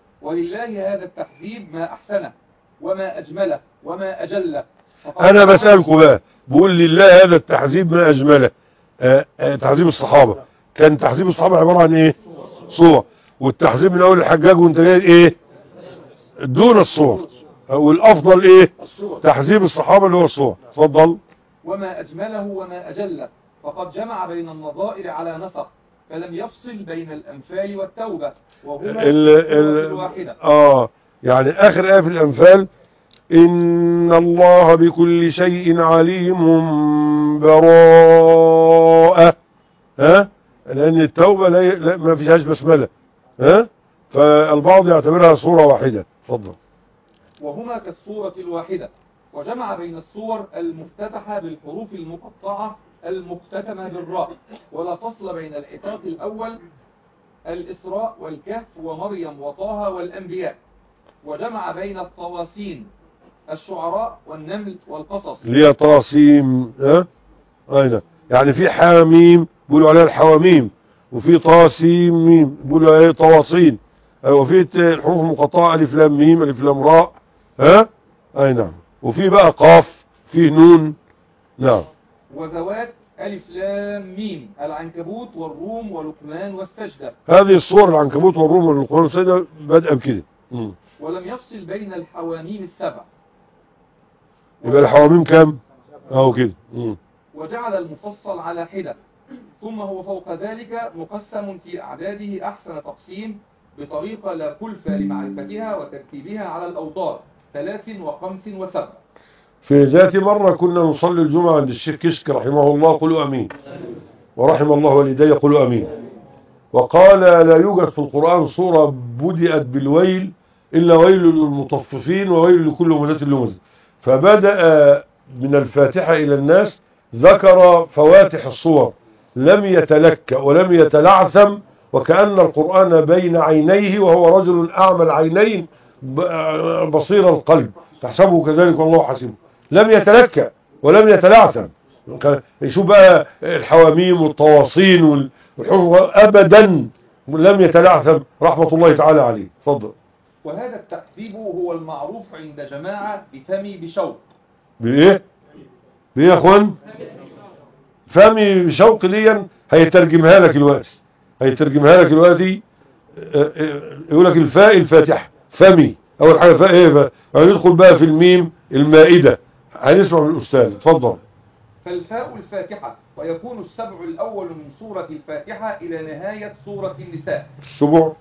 [SPEAKER 3] ولله هذا التحذيب ما أحسنه وما أجمله وما أجله.
[SPEAKER 1] أنا بسألكم بقى، بقول لله هذا التحذيب ما أجمله. تحذيب الصحابة كان تحذيب الصحابة عبارة عن إيه؟ صور. والتحذيب من أول الحجاج وانت جاي إيه؟ دون الصور. والافضل ايه؟ تحذيب الصحابة اللي هو الصور. اتفضل.
[SPEAKER 3] وما أجمله وما أجله، فقد جمع بين النظائر على نسق، فلم يفصل بين الأنفال والتوبة، وهما السورة الواحدة.
[SPEAKER 1] يعني آخر آية في الأنفال: إن الله بكل شيء عليم براءة. لأن التوبة ما فيهاش بسملة. فالبعض يعتبرها صورة واحدة. اتفضل.
[SPEAKER 3] وهما كالصورة الواحدة، وجمع بين الصور المفتتحة بالحروف المقطعة المختتمة بالراء، ولا فصل بين العتاق الأول الإسراء والكهف ومريم وطه والأنبياء، وجمع بين الطواسين الشعراء والنمل والقصص.
[SPEAKER 1] ليه طاسيم؟ أين؟ يعني في حاميم بيقولوا عليها الحواميم، وفي طاسيم ميم بيقولوا عليها طواصين، وفي الحروف المقطعة ألف لام ميم ألف لام راء. أي نعم. وفي بقى قاف، في نون. نعم.
[SPEAKER 3] وذوات ألف لام ميم: العنكبوت والروم ولقمان والسجدة.
[SPEAKER 1] هذه الصور العنكبوت والروم ولقمان والسجدة بدأ بكده.
[SPEAKER 3] ولم يفصل بين الحواميم السبع.
[SPEAKER 1] يبقى الحواميم كم؟ كده.
[SPEAKER 3] وجعل المفصل على حدة، ثم هو فوق ذلك مقسم في أعداده أحسن تقسيم، بطريقة لا كلفة لمعرفتها وترتيبها على الأوتار 3 و5 و7.
[SPEAKER 1] في ذات مرة كنا نصلي الجمعة عند الشيخ كشك رحمه الله، قلوا أمين، ورحم الله والدي، قلوا أمين. وقال: لا يوجد في القرآن صورة بدأت بالويل إلا ويل للمطففين وويل لكل همزة لمزة. فبدأ من الفاتحة إلى الناس، ذكر فواتح الصور، لم يتلك ولم يتلعثم، وكأن القرآن بين عينيه، وهو رجل أعمى العينين بصير القلب، تحسبه كذلك والله حسبه. لم يتلك ولم يتلعثم. يشوف بقى الحواميم والطواصين والحروف أبدا لم يتلعثم، رحمة الله تعالى عليه. تفضل.
[SPEAKER 3] وهذا التحذيب هو المعروف عند جماعة بفمي بشوق.
[SPEAKER 1] بإيه؟ بإيه يا أخوان؟ فمي بشوق دي هيترجمها لك الوقت، يقول لك الفاء الفاتحة فمي، أول حاجة فاء إيه؟ هندخل بقى في الميم المائدة، هنسمع من الأستاذ. اتفضل.
[SPEAKER 3] فالفاء الفاتحة، ويكون السبع الأول من سورة الفاتحة إلى نهاية سورة النساء.
[SPEAKER 1] السبع.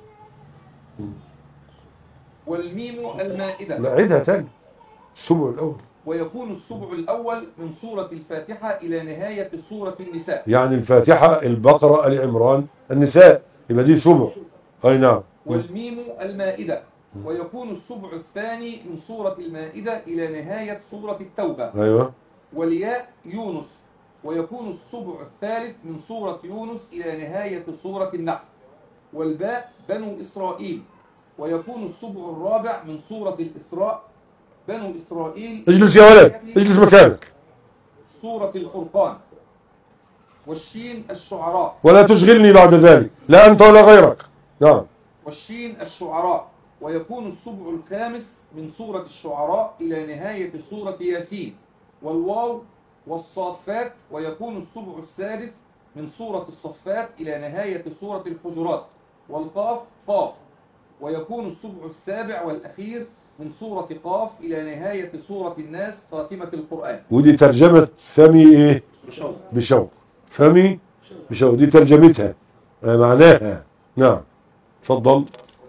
[SPEAKER 3] والميم المائدة.
[SPEAKER 1] لا عيدها تاني. السبع الأول.
[SPEAKER 3] ويكون السبع الأول من سورة الفاتحة إلى نهاية سورة النساء.
[SPEAKER 1] يعني الفاتحة، البقرة، آل عمران، النساء، يبقى دي سبع. أي نعم.
[SPEAKER 3] والميم المائدة. ويكون السبع الثاني من سورة المائدة إلى نهاية سورة التوبة.
[SPEAKER 1] أيوة.
[SPEAKER 3] والياء يونس. ويكون السبع الثالث من سورة يونس إلى نهاية سورة النحل. والباء بنو إسرائيل. ويكون السبع الرابع من سورة الإسراء بنو إسرائيل.
[SPEAKER 1] اجلس يا ولد، اجلس مكانك.
[SPEAKER 3] سورة الفرقان. والشين الشعراء.
[SPEAKER 1] ولا تشغلني بعد ذلك، لا أنت ولا غيرك. نعم.
[SPEAKER 3] والشين الشعراء. ويكون السبع الخامس من سورة الشعراء إلى نهاية سورة ياسين. والواو والصافات. ويكون السبع السادس من سورة الصفات إلى نهاية سورة الحجرات. والقاف قاف. ويكون السبع السابع والأخير من سورة قاف إلى نهاية سورة الناس خاتمة القرآن.
[SPEAKER 1] ودي ترجمة فمي إيه؟ بشوق. فمي بشوق، دي ترجمتها معناها. نعم. تفضل.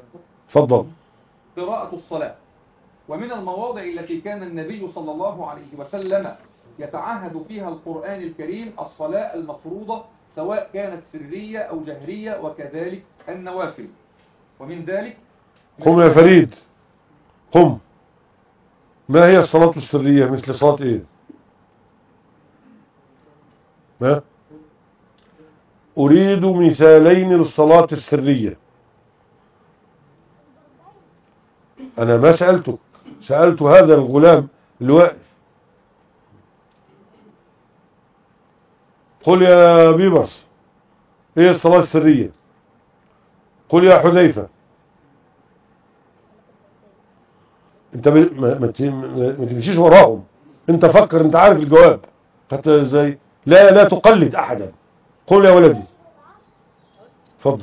[SPEAKER 3] قراءة الصلاة. ومن المواضع التي كان النبي صلى الله عليه وسلم يتعهد فيها القرآن الكريم الصلاة المفروضة، سواء كانت سرية أو جهرية، وكذلك النوافل. ومن ذلك:
[SPEAKER 1] قم يا فريد، قم. ما هي الصلاة السرية؟ مثل صلاة ايه؟ ما أريد مثالين للصلاة السرية. أنا ما سألتك، سألت هذا الغلام اللي واقف. قل يا بيبرس، ايه الصلاة السرية؟ قل يا حذيفة. انت ما تمشيش وراهم، انت فكر، انت عارف الجواب حتى ازاي. لا تقلد احدا. قل يا ولدي. اتفضل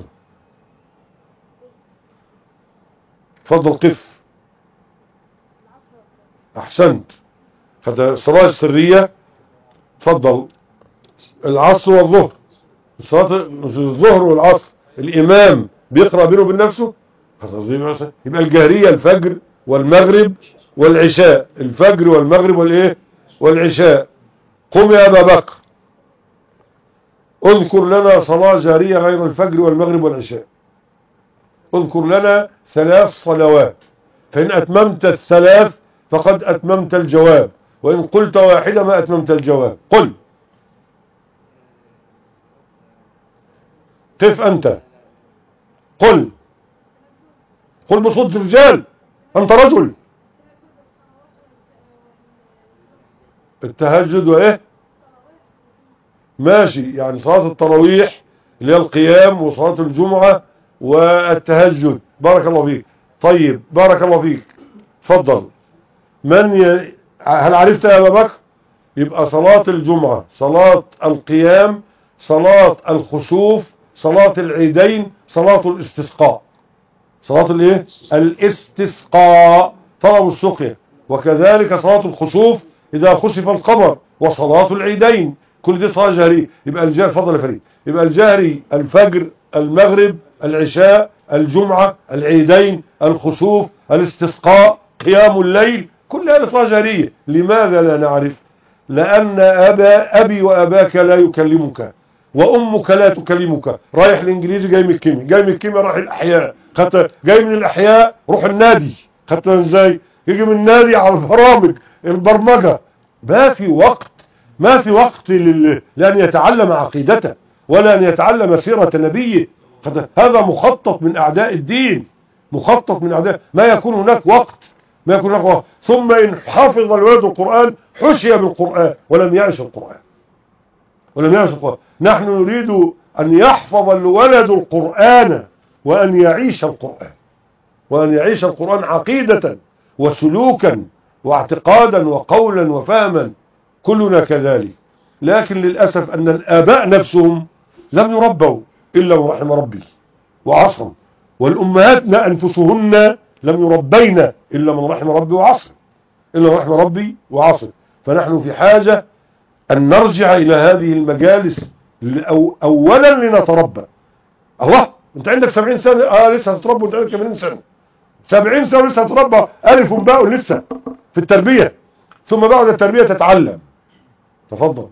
[SPEAKER 1] أحسنت. الصلاة السرية تفضل، العصر والظهر، الظهر والعصر الإمام بيقرأ بينه وبين نفسه، يبقى الجهرية الفجر والمغرب والعشاء، الفجر والمغرب والإيه والعشاء. قم يا أبا بكر اذكر لنا صلاة جارية غير الفجر والمغرب والعشاء، اذكر لنا 3 صلوات، فإن أتممت الثلاث فقد أتممت الجواب، وإن قلت واحدة ما أتممت الجواب. قل. قف أنت. قل بصوت رجال، أنت رجل. التهجد وإيه ماشي، يعني صلاة التراويح اللي هي القيام، وصلاة الجمعة والتهجد. بارك الله فيك. طيب بارك الله فيك. تفضل. هل عرفت يا أبا بكر؟ يبقى صلاة الجمعة، صلاة القيام، صلاة الخسوف، صلاة العيدين، صلاة الاستسقاء. صلاة الايه الاستسقاء، طلب السقيا، وكذلك صلاة الخسوف إذا خسف القمر، وصلاة العيدين، كل دي صلاة جهرية. يبقى الجهري، فضل يا فريد، يبقى الجهري الفجر، المغرب، العشاء، الجمعة، العيدين، الخسوف، الاستسقاء، قيام الليل، كل هذه صلاة جهرية. لماذا لا نعرف؟ لأن أبي وأباك لا يكلمك، وأمك لا تكلمك. رايح الإنجليزي جاي من الكيمياء، جاي من الكيمياء رايح الأحياء، جاي من الأحياء روح النادي، خدتها ازاي؟ يجي من النادي على البرامج البرمجة. ما في وقت لأن يتعلم عقيدته، ولا أن يتعلم سيرة نبيه. هذا مخطط من أعداء الدين، مخطط من أعداء. ما يكون هناك وقت. ثم إن حفظ الولد القرآن حشي بالقرآن ولم يعش القرآن. نحن نريد أن يحفظ الولد القرآن وأن يعيش القرآن، عقيدة وسلوكا واعتقادا وقولا وفهما، كلنا كذلك. لكن للأسف أن الآباء نفسهم لم يربوا إلا من رحم ربي وعصر، والأمهات أنفسهن لم يربين إلا من رحم ربي وعصر. فنحن في حاجة أن نرجع إلى هذه المجالس أولا لنتربى. الله، أنت عندك 70 سنة لسه هتتربى، وأنت عندك 80 سنة 70 سنة لسه هتتربى، ألف وباء لسه في التربية، ثم بعد التربية تتعلم. تفضل.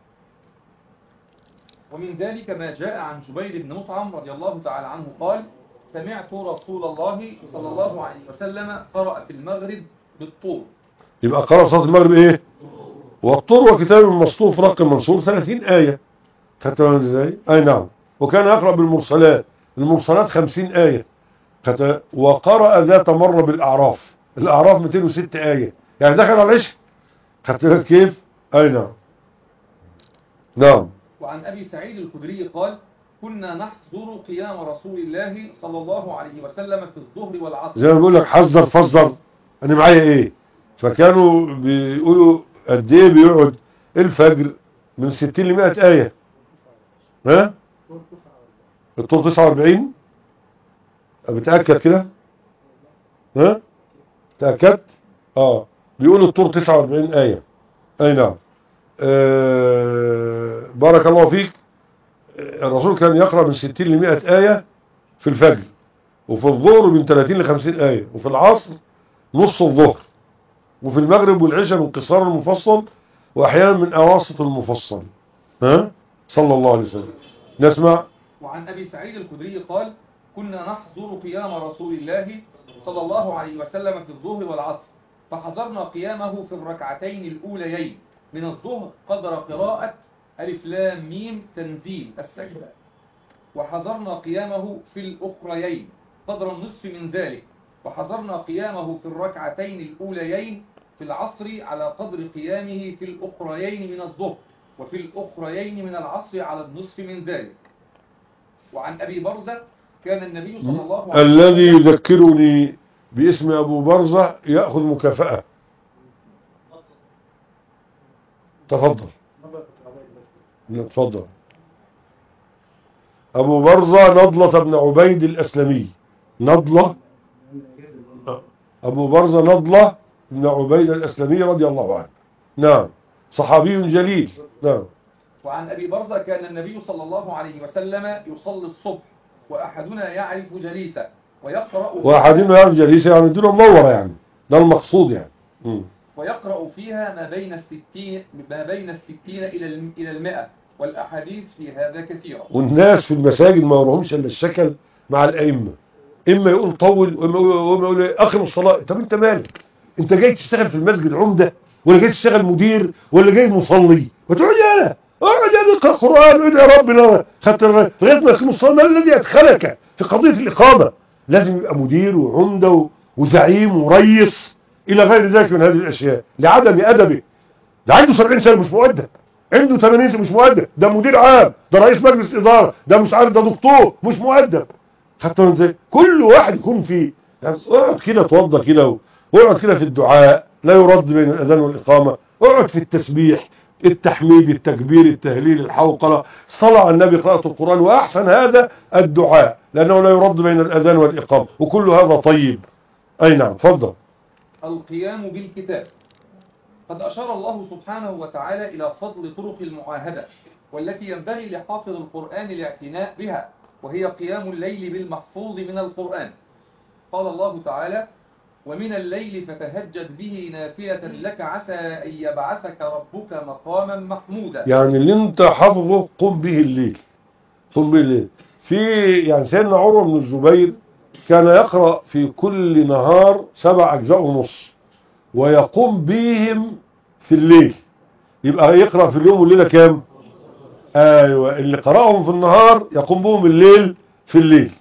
[SPEAKER 3] ومن ذلك ما جاء عن جبير بن مطعم رضي الله تعالى عنه قال: سمعت رسول الله صلى الله عليه وسلم قرأ في المغرب بالطور.
[SPEAKER 1] يبقى قرأ صلاة المغرب إيه؟ والطور وكتاب مسطور في رق منصور 30 آية. خدتوا ازاي؟ أي نعم. وكان يقرأ بالمرسلات، المرسلات 50 آية. وقرأ ذات مرة بالأعراف، الأعراف 206 آية، يعني دخل على العشق. خدتوا كيف؟ أي نعم. نعم.
[SPEAKER 3] وعن أبي سعيد الخدري قال: كنا نحضر قيام رسول الله صلى الله عليه وسلم في الظهر والعصر.
[SPEAKER 1] زي ما بقول لك حذر فزر، أنا معايا إيه؟ فكانوا بيقولوا قد إيه بيقعد الفجر من 60 ل 100 آية. ها؟ الطول 49. بتأكد كده؟ ها؟ تأكدت؟ بيقولوا الطول 49 آية. أي نعم. بارك الله فيك. الرسول كان يقرأ من 60 ل 100 آية في الفجر، وفي الظهر من 30 ل 50 آية، وفي العصر نص الظهر، وفي المغرب والعشاء من قصار المفصل، وأحيانا من أواسط المفصل. صلى الله عليه وسلم. نسمع.
[SPEAKER 3] وعن أبي سعيد الخدري قال: كنا نحضر قيام رسول الله صلى الله عليه وسلم في الظهر والعصر، فحضرنا قيامه في الركعتين الأوليين من الظهر قدر قراءة ألف لام ميم تنزيل السجدة، وحضرنا قيامه في الأخريين قدر النصف من ذلك، وحضرنا قيامه في الركعتين الأوليين في العصر على قدر قيامه في الأخريين من الظهر، وفي الأخريين من العصر على النصف من ذلك. وعن أبي برزة كان النبي صلى الله عليه وسلم
[SPEAKER 1] الذي يذكرني باسم أبو برزة يأخذ مكافأة. تفضل. تفضل. أبو برزة نضلة بن عبيد الأسلمي. نضلة. أبو برزة نضلة بن عبيدة الأسلمي رضي الله عنه. نعم، صحابي جليل. نعم.
[SPEAKER 3] وعن أبي برزة كان النبي صلى الله عليه وسلم يصلي الصبح وأحدنا يعرف جليسه
[SPEAKER 1] وأحدنا يعرف جليسه، يعني الدنيا منورة، يعني ده المقصود يعني.
[SPEAKER 3] ويقرأ فيها ما بين الستين إلى 100، والأحاديث في هذا كثيرة.
[SPEAKER 1] والناس في المساجد ما يروهمش إلا الشكل مع الأئمة، إما يقول طول وإما يقول أخر الصلاة. طب أنت مالك؟ أنت جاي تشتغل في المسجد عمدة، ولا جاي تشتغل مدير، ولا جاي مصلي؟ ما تقعد أنا اقعد اقرأ قرآن يا رب. لا خدت لغاية ما يقيم الصلاة. ما الذي أدخلك في قضية الإقامة؟ لازم يبقى مدير وعمدة وزعيم وريس إلى غير ذلك من هذه الأشياء لعدم أدبه. ده عنده 70 سنة مش مؤدب، عنده 80 سنة مش مؤدب، ده مدير عام، ده رئيس مجلس إدارة، ده مش عارف، ده دكتور مش مؤدب. حتى ازاي كل واحد يكون فيه يعني. اقعد كده اتوضى كده، واقعد كده في الدعاء لا يرد بين الأذان والإقامة، اقعد في التسبيح، التحميد، التكبير، التهليل، الحوقلة، الصلاة على النبي، قراءة القرآن، وأحسن هذا الدعاء لأنه لا يرد بين الأذان والإقامة، وكل هذا طيب. أي نعم، تفضل.
[SPEAKER 3] القيام بالكتاب. قد أشار الله سبحانه وتعالى إلى فضل طرق المعاهدة والتي ينبغي لحافظ القرآن الاعتناء بها، وهي قيام الليل بالمحفوظ من القرآن. قال الله تعالى: ومن الليل فتهجد به نافلة لك عسى أن يبعثك ربك مقاما محمودا.
[SPEAKER 1] يعني اللي انت حافظه قم به الليل، قم به الليل. في يعني سيدنا عروة بن الزبير كان يقرأ في كل نهار 7 أجزاء ونص، ويقوم بهم في الليل. يبقى يقرأ في اليوم والليلة كام؟ ايوه، اللي قرأهم في النهار يقوم بهم الليل في الليل.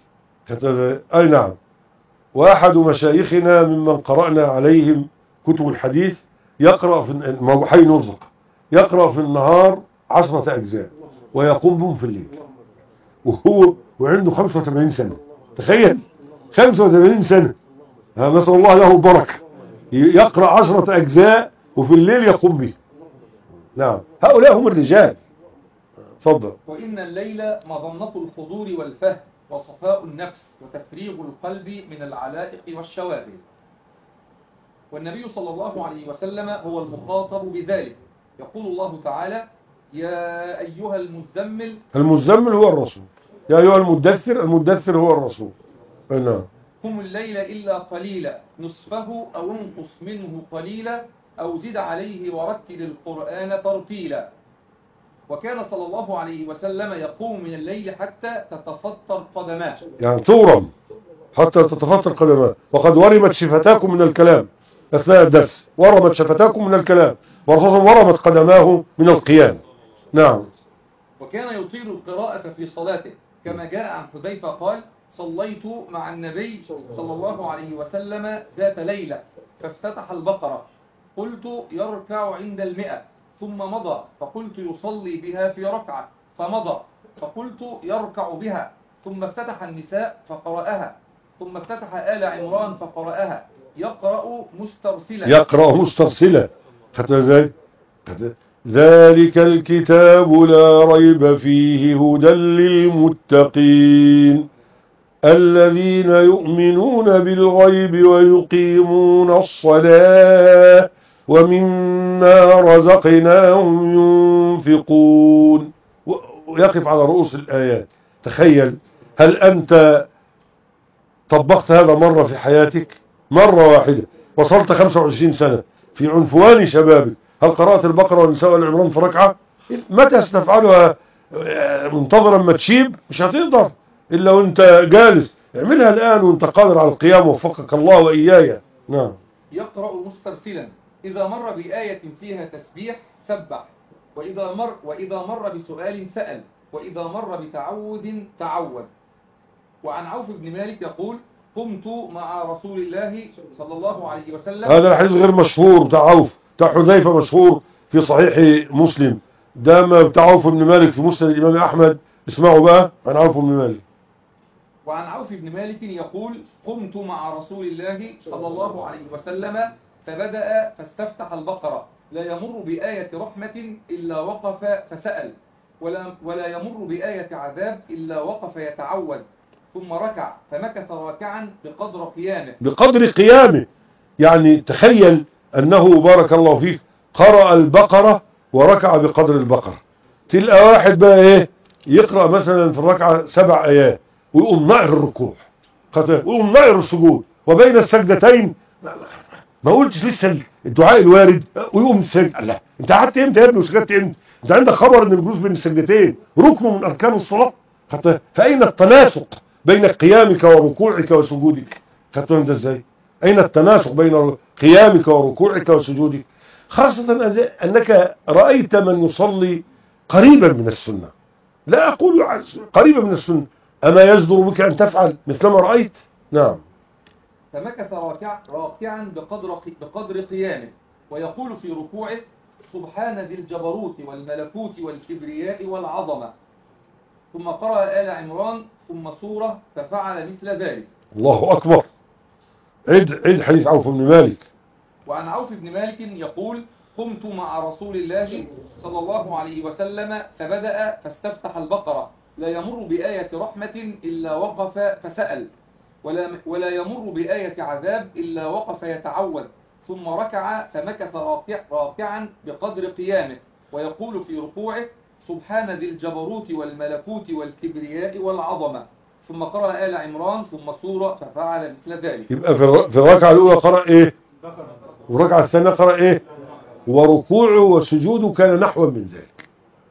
[SPEAKER 1] اي نعم. واحد مشايخنا ممن قرأنا عليهم كتب الحديث يقرأ في حي نرزق يقرأ في النهار 10 أجزاء ويقوم بهم في الليل، وعنده 85 سنة. تخيل 85 سنة، نسأل الله له البركة. يقرأ 10 أجزاء وفي الليل يقوم به. نعم، هؤلاء هم الرجال. تفضل.
[SPEAKER 3] وإن الليل مظنة الحضور والفهم وصفاء النفس وتفريغ القلب من العلائق والشواغل. والنبي صلى الله عليه وسلم هو المخاطب بذلك. يقول الله تعالى: يا أيها المزمل.
[SPEAKER 1] المزمل هو الرسول. يا أيها المدثر، المدثر هو الرسول. نعم.
[SPEAKER 3] قم الليل إلا قليلا نصفه أو انقص منه قليلا أو زد عليه ورتل القرآن ترتيلا. وكان صلى الله عليه وسلم يقوم من الليل حتى تتفطر قدماه،
[SPEAKER 1] يعني تورم حتى تتفطر قدماه. وقد ورمت شفتاكم من الكلام أثناء الدرس، ورمت شفتاكم من الكلام، ورسول ورمت قدماه من القيام. نعم.
[SPEAKER 3] وكان يطيل القراءة في صلاته كما جاء عن حذيفة قال: صليت مع النبي صلى الله عليه وسلم ذات ليلة فافتتح البقرة، قلت يركع عند 100 ثم مضى، فقلت يصلي بها في ركعة فمضى، فقلت يركع بها، ثم افتتح النساء فقرأها، ثم افتتح آل عمران فقرأها، يقرأ مسترسلا.
[SPEAKER 1] خدت ازاي؟ ذلك الكتاب لا ريب فيه هدى للمتقين الذين يؤمنون بالغيب ويقيمون الصلاة ومما رزقناهم ينفقون. ويقف على رؤوس الآيات. تخيل، هل أنت طبقت هذا مرة في حياتك؟ مرة واحدة. وصلت 25 سنة في عنفوان شبابك، هل قرأت البقرة والنساء والعمران في ركعة؟ متى ستفعلها؟ منتظرا ما تشيب؟ مش هتقدر إلا وانت جالس. اعملها الآن وانت قادر على القيام، وفقك الله وإياي. نعم.
[SPEAKER 3] يقرأ مسترسلا، إذا مر بآية فيها تسبيح سبح، وإذا مر بسؤال سأل، وإذا مر بتعوذ تعوذ. وعن عوف بن مالك يقول: قمت مع رسول الله صلى الله عليه وسلم.
[SPEAKER 1] هذا الحديث غير مشهور بتاع عوف، بتاع حذيفة مشهور في صحيح مسلم، ده ما بتاع عوف بن مالك في مسند الإمام أحمد. اسمعوا بقى عن عوف بن مالك.
[SPEAKER 3] وعن عوف بن مالك يقول: قمت مع رسول الله صلى الله عليه وسلم فبدأ فاستفتح البقرة، لا يمر بآية رحمة إلا وقف فسأل، ولا يمر بآية عذاب إلا وقف يتعوذ، ثم ركع فمكث راكعا بقدر قيامه.
[SPEAKER 1] يعني تخيل أنه بارك الله فيك قرأ البقرة وركع بقدر البقرة. تلقى واحد بقى إيه يقرأ مثلا في الركعة 7 آيات ويقوم نائر الركوع ويقوم نائر السجود وبين السجدتين ما قلتش لسه الدعاء الوارد ويقوم سجد. الله، انت قعدت امتى يا ابني وسجدت امتى؟ انت عندك خبر ان الجلوس بين السجدتين ركن من اركان الصلاه؟ فاين التناسق بين قيامك وركوعك وسجودك؟ خدت انت ازاي؟ اين التناسق بين قيامك وركوعك وسجودك؟ خاصه انك رايت من يصلي قريبا من السنه. لا اقول قريبا من السنه، اما يجدر بك ان تفعل مثلما رايت؟ نعم.
[SPEAKER 3] فمكث راكعا بقدر قيامه ويقول في ركوعه سبحان ذي الجبروت والملكوت والكبرياء والعظمة، ثم قرأ آل عمران ثم سورة ففعل مثل ذلك.
[SPEAKER 1] الله أكبر. عد حديث عوف بن مالك.
[SPEAKER 3] وعن عوف بن مالك يقول قمت مع رسول الله صلى الله عليه وسلم فبدأ فاستفتح البقرة لا يمر بآية رحمة إلا وقف فسأل ولا يمر بآية عذاب إلا وقف يتعوذ، ثم ركع فمكث راكعا بقدر قيامه ويقول في ركوعه سبحان ذي الجبروت والملكوت والكبرياء والعظمة، ثم قرأ آل عمران ثم سورة ففعل مثل ذلك.
[SPEAKER 1] يبقى في الركعة الأولى قرأ إيه؟ والركعة الثانية قرأ إيه؟ وركوعه وسجوده كان نحو من ذلك.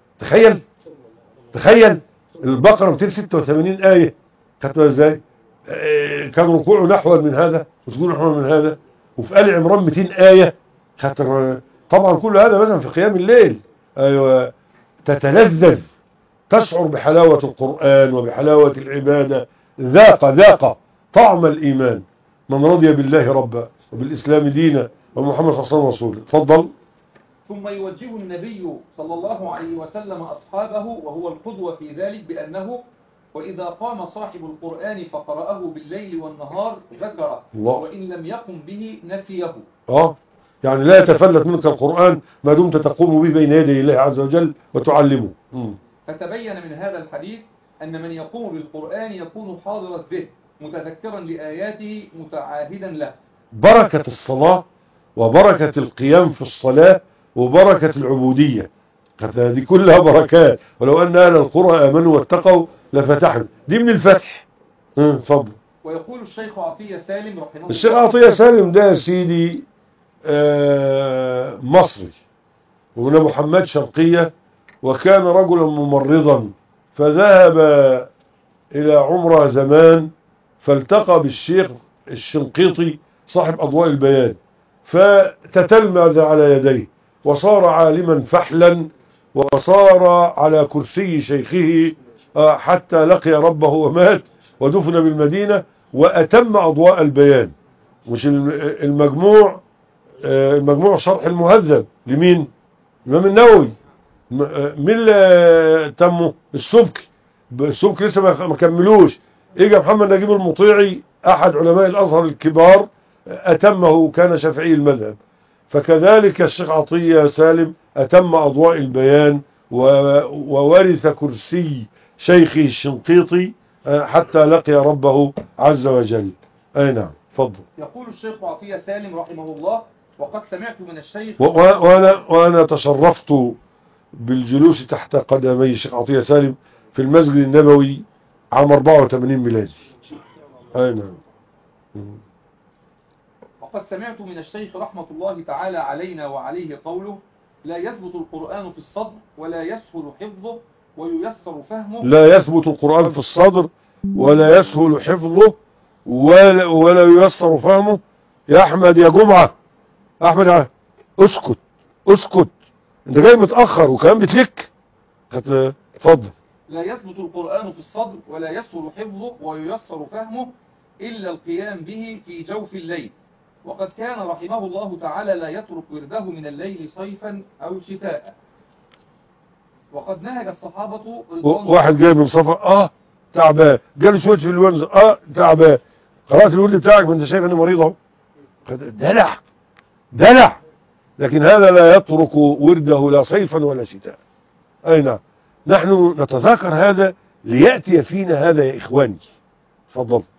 [SPEAKER 1] تخيل البقرة 286 آية، خدتها إزاي؟ كان ركوعه نحو من هذا وسجوده نحو من هذا. وفي آل عمران 200 آية. طبعا كل هذا مثلا في قيام الليل. أيوة، تتلذذ، تشعر بحلاوة القرآن وبحلاوة العبادة، ذاق طعم الإيمان من رضي بالله ربا وبالإسلام دينا ومحمد صلى الله عليه وسلم رسوله. تفضل.
[SPEAKER 3] ثم يوجه النبي صلى الله عليه وسلم أصحابه وهو القدوة في ذلك بأنه وإذا قام صاحب القرآن فقرأه بالليل والنهار ذكره وإن لم يقم به نسيه.
[SPEAKER 1] يعني لا يتفلت منك القرآن ما دمت تقوم به بين يدي الله عز وجل وتعلمه.
[SPEAKER 3] فتبين من هذا الحديث أن من يقوم بالقرآن يكون حاضر الذهن متذكرا لآياته متعاهدا له.
[SPEAKER 1] بركة الصلاة وبركة القيام في الصلاة وبركة العبودية، هذه كلها بركات. ولو أن أهل القرى آمنوا واتقوا لفتحنا، دي من الفتح. تفضل.
[SPEAKER 3] ويقول الشيخ عطية سالم رحمه الله.
[SPEAKER 1] الشيخ عطية سالم ده سيدي مصري ومن محمد شرقية، وكان رجلا ممرضا فذهب إلى عمره زمان فالتقى بالشيخ الشنقيطي صاحب أضواء البيان فتتلمذ على يديه وصار عالما فحلا وصار على كرسي شيخه حتى لقي ربه ومات ودفن بالمدينة وأتم أضواء البيان. مش المجموع شرح المهذب لمين؟ الإمام النووي. مين اللي تمه؟ السبكي لسه ما كملوش. اجى محمد نجيب المطيعي أحد علماء الأزهر الكبار أتمه، كان شافعي المذهب. فكذلك الشيخ عطية سالم أتم أضواء البيان وورث كرسي شيخه الشنقيطي حتى لقي ربه عز وجل. أي نعم. فضل.
[SPEAKER 3] يقول الشيخ عطية سالم رحمه الله وقد سمعت من الشيخ
[SPEAKER 1] وأنا تشرفت بالجلوس تحت قدمي الشيخ عطية سالم في المسجد النبوي عام 84 ميلادي. أي نعم.
[SPEAKER 3] وقد سمعت من الشيخ رحمة الله تعالى علينا وعليه قوله لا يثبت القرآن في الصدر ولا يسهل حفظه وييسر فهمه.
[SPEAKER 1] لا يثبت القرآن في الصدر ولا يسهل حفظه ولا ييسر فهمه. يا أحمد يا جمعة، أحمد اسكت انت جاي متأخر وكمان بتلك. اتفضل.
[SPEAKER 3] لا يثبت القرآن في الصدر ولا يسهل حفظه وييسر فهمه إلا القيام به في جوف الليل، وقد كان رحمه الله تعالى لا يترك ورده من الليل صيفا أو شتاء. وقد نهج الصحابة
[SPEAKER 1] واحد جاي من سفر تعبان، جاله شوية في الونز تعبان، قرأت الورد بتاعك ما انت شايف انه مريض اهو. دلع. لكن هذا لا يترك ورده لا صيفا ولا شتاء. أي نعم. نحن نتذاكر هذا ليأتي فينا هذا يا إخواني. تفضل.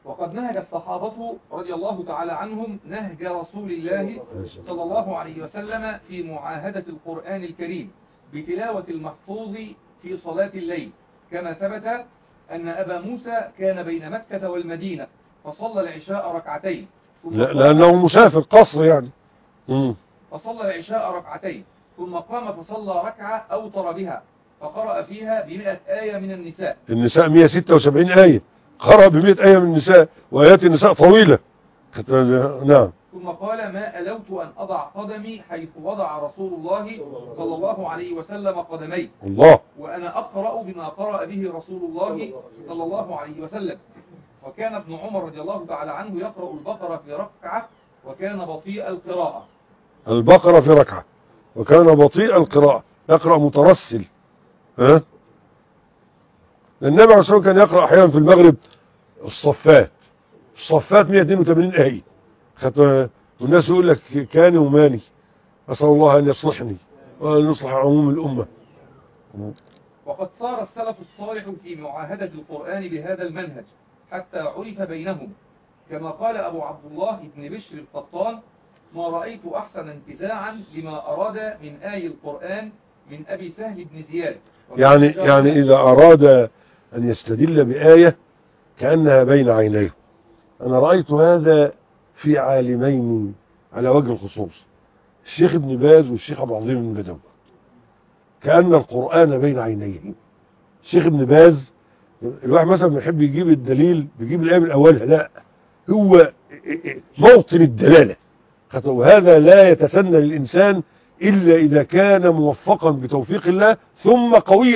[SPEAKER 3] وقد نهج الصحابة رضي الله تعالى عنهم نهج رسول الله صلى الله عليه وسلم في معاهدة القرآن الكريم بتلاوة المحفوظ في صلاة الليل، كما ثبت أن أبا موسى كان بين مكة والمدينة فصلى العشاء ركعتين
[SPEAKER 1] لأنه مسافر قصر يعني.
[SPEAKER 3] فصلى العشاء ركعتين ثم قام فصلى ركعة أوتر بها فقرأ فيها ب100 آية من النساء.
[SPEAKER 1] النساء 176 آية، قرأ ب100 آية من النساء، وآيات النساء طويلة. نعم.
[SPEAKER 3] ثم قال: ما ألوت أن أضع قدمي حيث وضع رسول الله صلى الله عليه وسلم قدمي،
[SPEAKER 1] الله،
[SPEAKER 3] وأنا أقرأ بما قرأ به رسول الله صلى الله عليه وسلم. وكان ابن عمر رضي الله تعالى عنه يقرأ البقرة في ركعة وكان بطيء القراءة.
[SPEAKER 1] البقرة في ركعة وكان بطيء القراءة، يقرأ مترسل. النبي عليه الصلاة والسلام كان يقرأ أحيانا في المغرب الصفات 182 آية. والناس يقول لك كان وماني، أسأل الله أن يصلحني وأن يصلح عموم الأمة.
[SPEAKER 3] وقد صار السلف الصالح في معاهدة القرآن بهذا المنهج حتى عرف بينهم، كما قال أبو عبد الله بن بشر القطان: ما رأيت أحسن انتزاعا لما أراد من آي القرآن من أبي سهل بن زياد.
[SPEAKER 1] يعني إذا أراد أن يستدل بآية كأنها بين عينيه. أنا رأيت هذا في عالمين على وجه الخصوص، الشيخ ابن باز والشيخ عبد العظيم بن بدوي، كأن القرآن بين عينيه. الشيخ ابن باز الواحد مثلا بيحب يجيب الدليل بيجيب الآية من أولها، لا، هو موطن الدلالة، وهذا لا يتسنى للإنسان إلا إذا كان موفقا بتوفيق الله ثم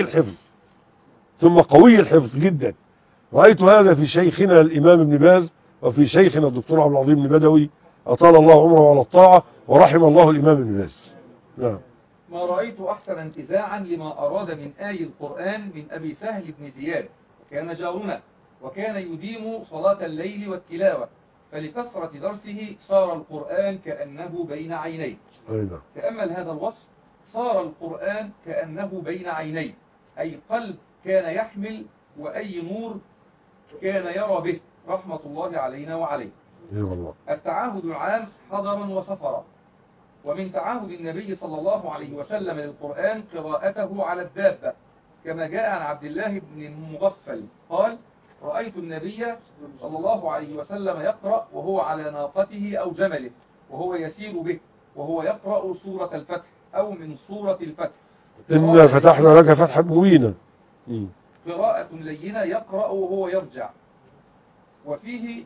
[SPEAKER 1] قوي الحفظ جدا. رأيت هذا في شيخنا الإمام ابن باز وفي شيخنا الدكتور عبد العظيم بن بدوي، أطال الله عمره على الطاعة ورحم الله الإمام ابن باز. نعم.
[SPEAKER 3] ما رأيت أحسن انتزاعا لما أراد من آي القرآن من أبي سهل بن زياد، كان جارنا وكان يديم صلاة الليل والتلاوة، فلكثرة درسه صار القرآن كأنه بين عينيه. تأمل هذا الوصف: صار القرآن كأنه بين عينيه، أي قلب كان يحمل وأي نور كان يرى به، رحمة الله علينا وعليه. التعاهد العام حضرا وسفرا. ومن تعاهد النبي صلى الله عليه وسلم للقرآن قراءته على الدابة، كما جاء عن عبد الله بن المغفل قال: رأيت النبي صلى الله عليه وسلم يقرأ وهو على ناقته أو جمله وهو يسير به وهو يقرأ سورة الفتح أو من سورة الفتح.
[SPEAKER 1] إنا فتحنا لك فتحا مبينا.
[SPEAKER 3] قراءة لينة يقرأ وهو يرجع، وفيه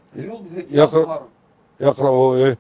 [SPEAKER 1] يقرأ وهو إيه؟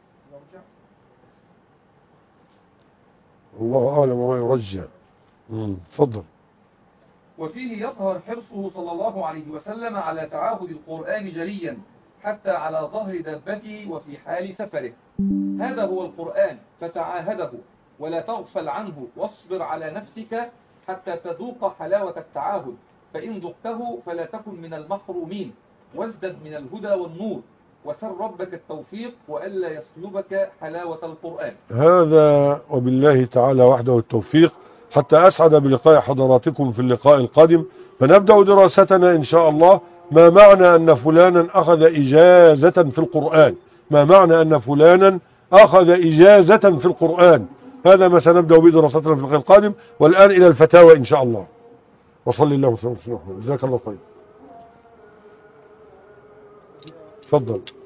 [SPEAKER 1] الله أعلم وما يرجع. تفضل.
[SPEAKER 3] وفيه يظهر حرصه صلى الله عليه وسلم على تعاهد القرآن جليا حتى على ظهر دابته وفي حال سفره. هذا هو القرآن فتعاهده ولا تغفل عنه، واصبر على نفسك حتى تذوق حلاوة التعاهد، فإن ذقته فلا تكن من المحرومين، وازدد من الهدى والنور، وسل ربك التوفيق وألا يسلبك حلاوة القرآن.
[SPEAKER 1] هذا وبالله تعالى وحده التوفيق، حتى أسعد بلقاء حضراتكم في اللقاء القادم، فنبدأ دراستنا إن شاء الله. ما معنى أن فلانا أخذ إجازة في القرآن؟ ما معنى أن فلانا أخذ إجازة في القرآن؟ هذا ما سنبدأ به دراستنا في اللقاء القادم. والآن إلى الفتاوى إن شاء الله. وصل الله وسلم. جزاك الله خير. تفضل.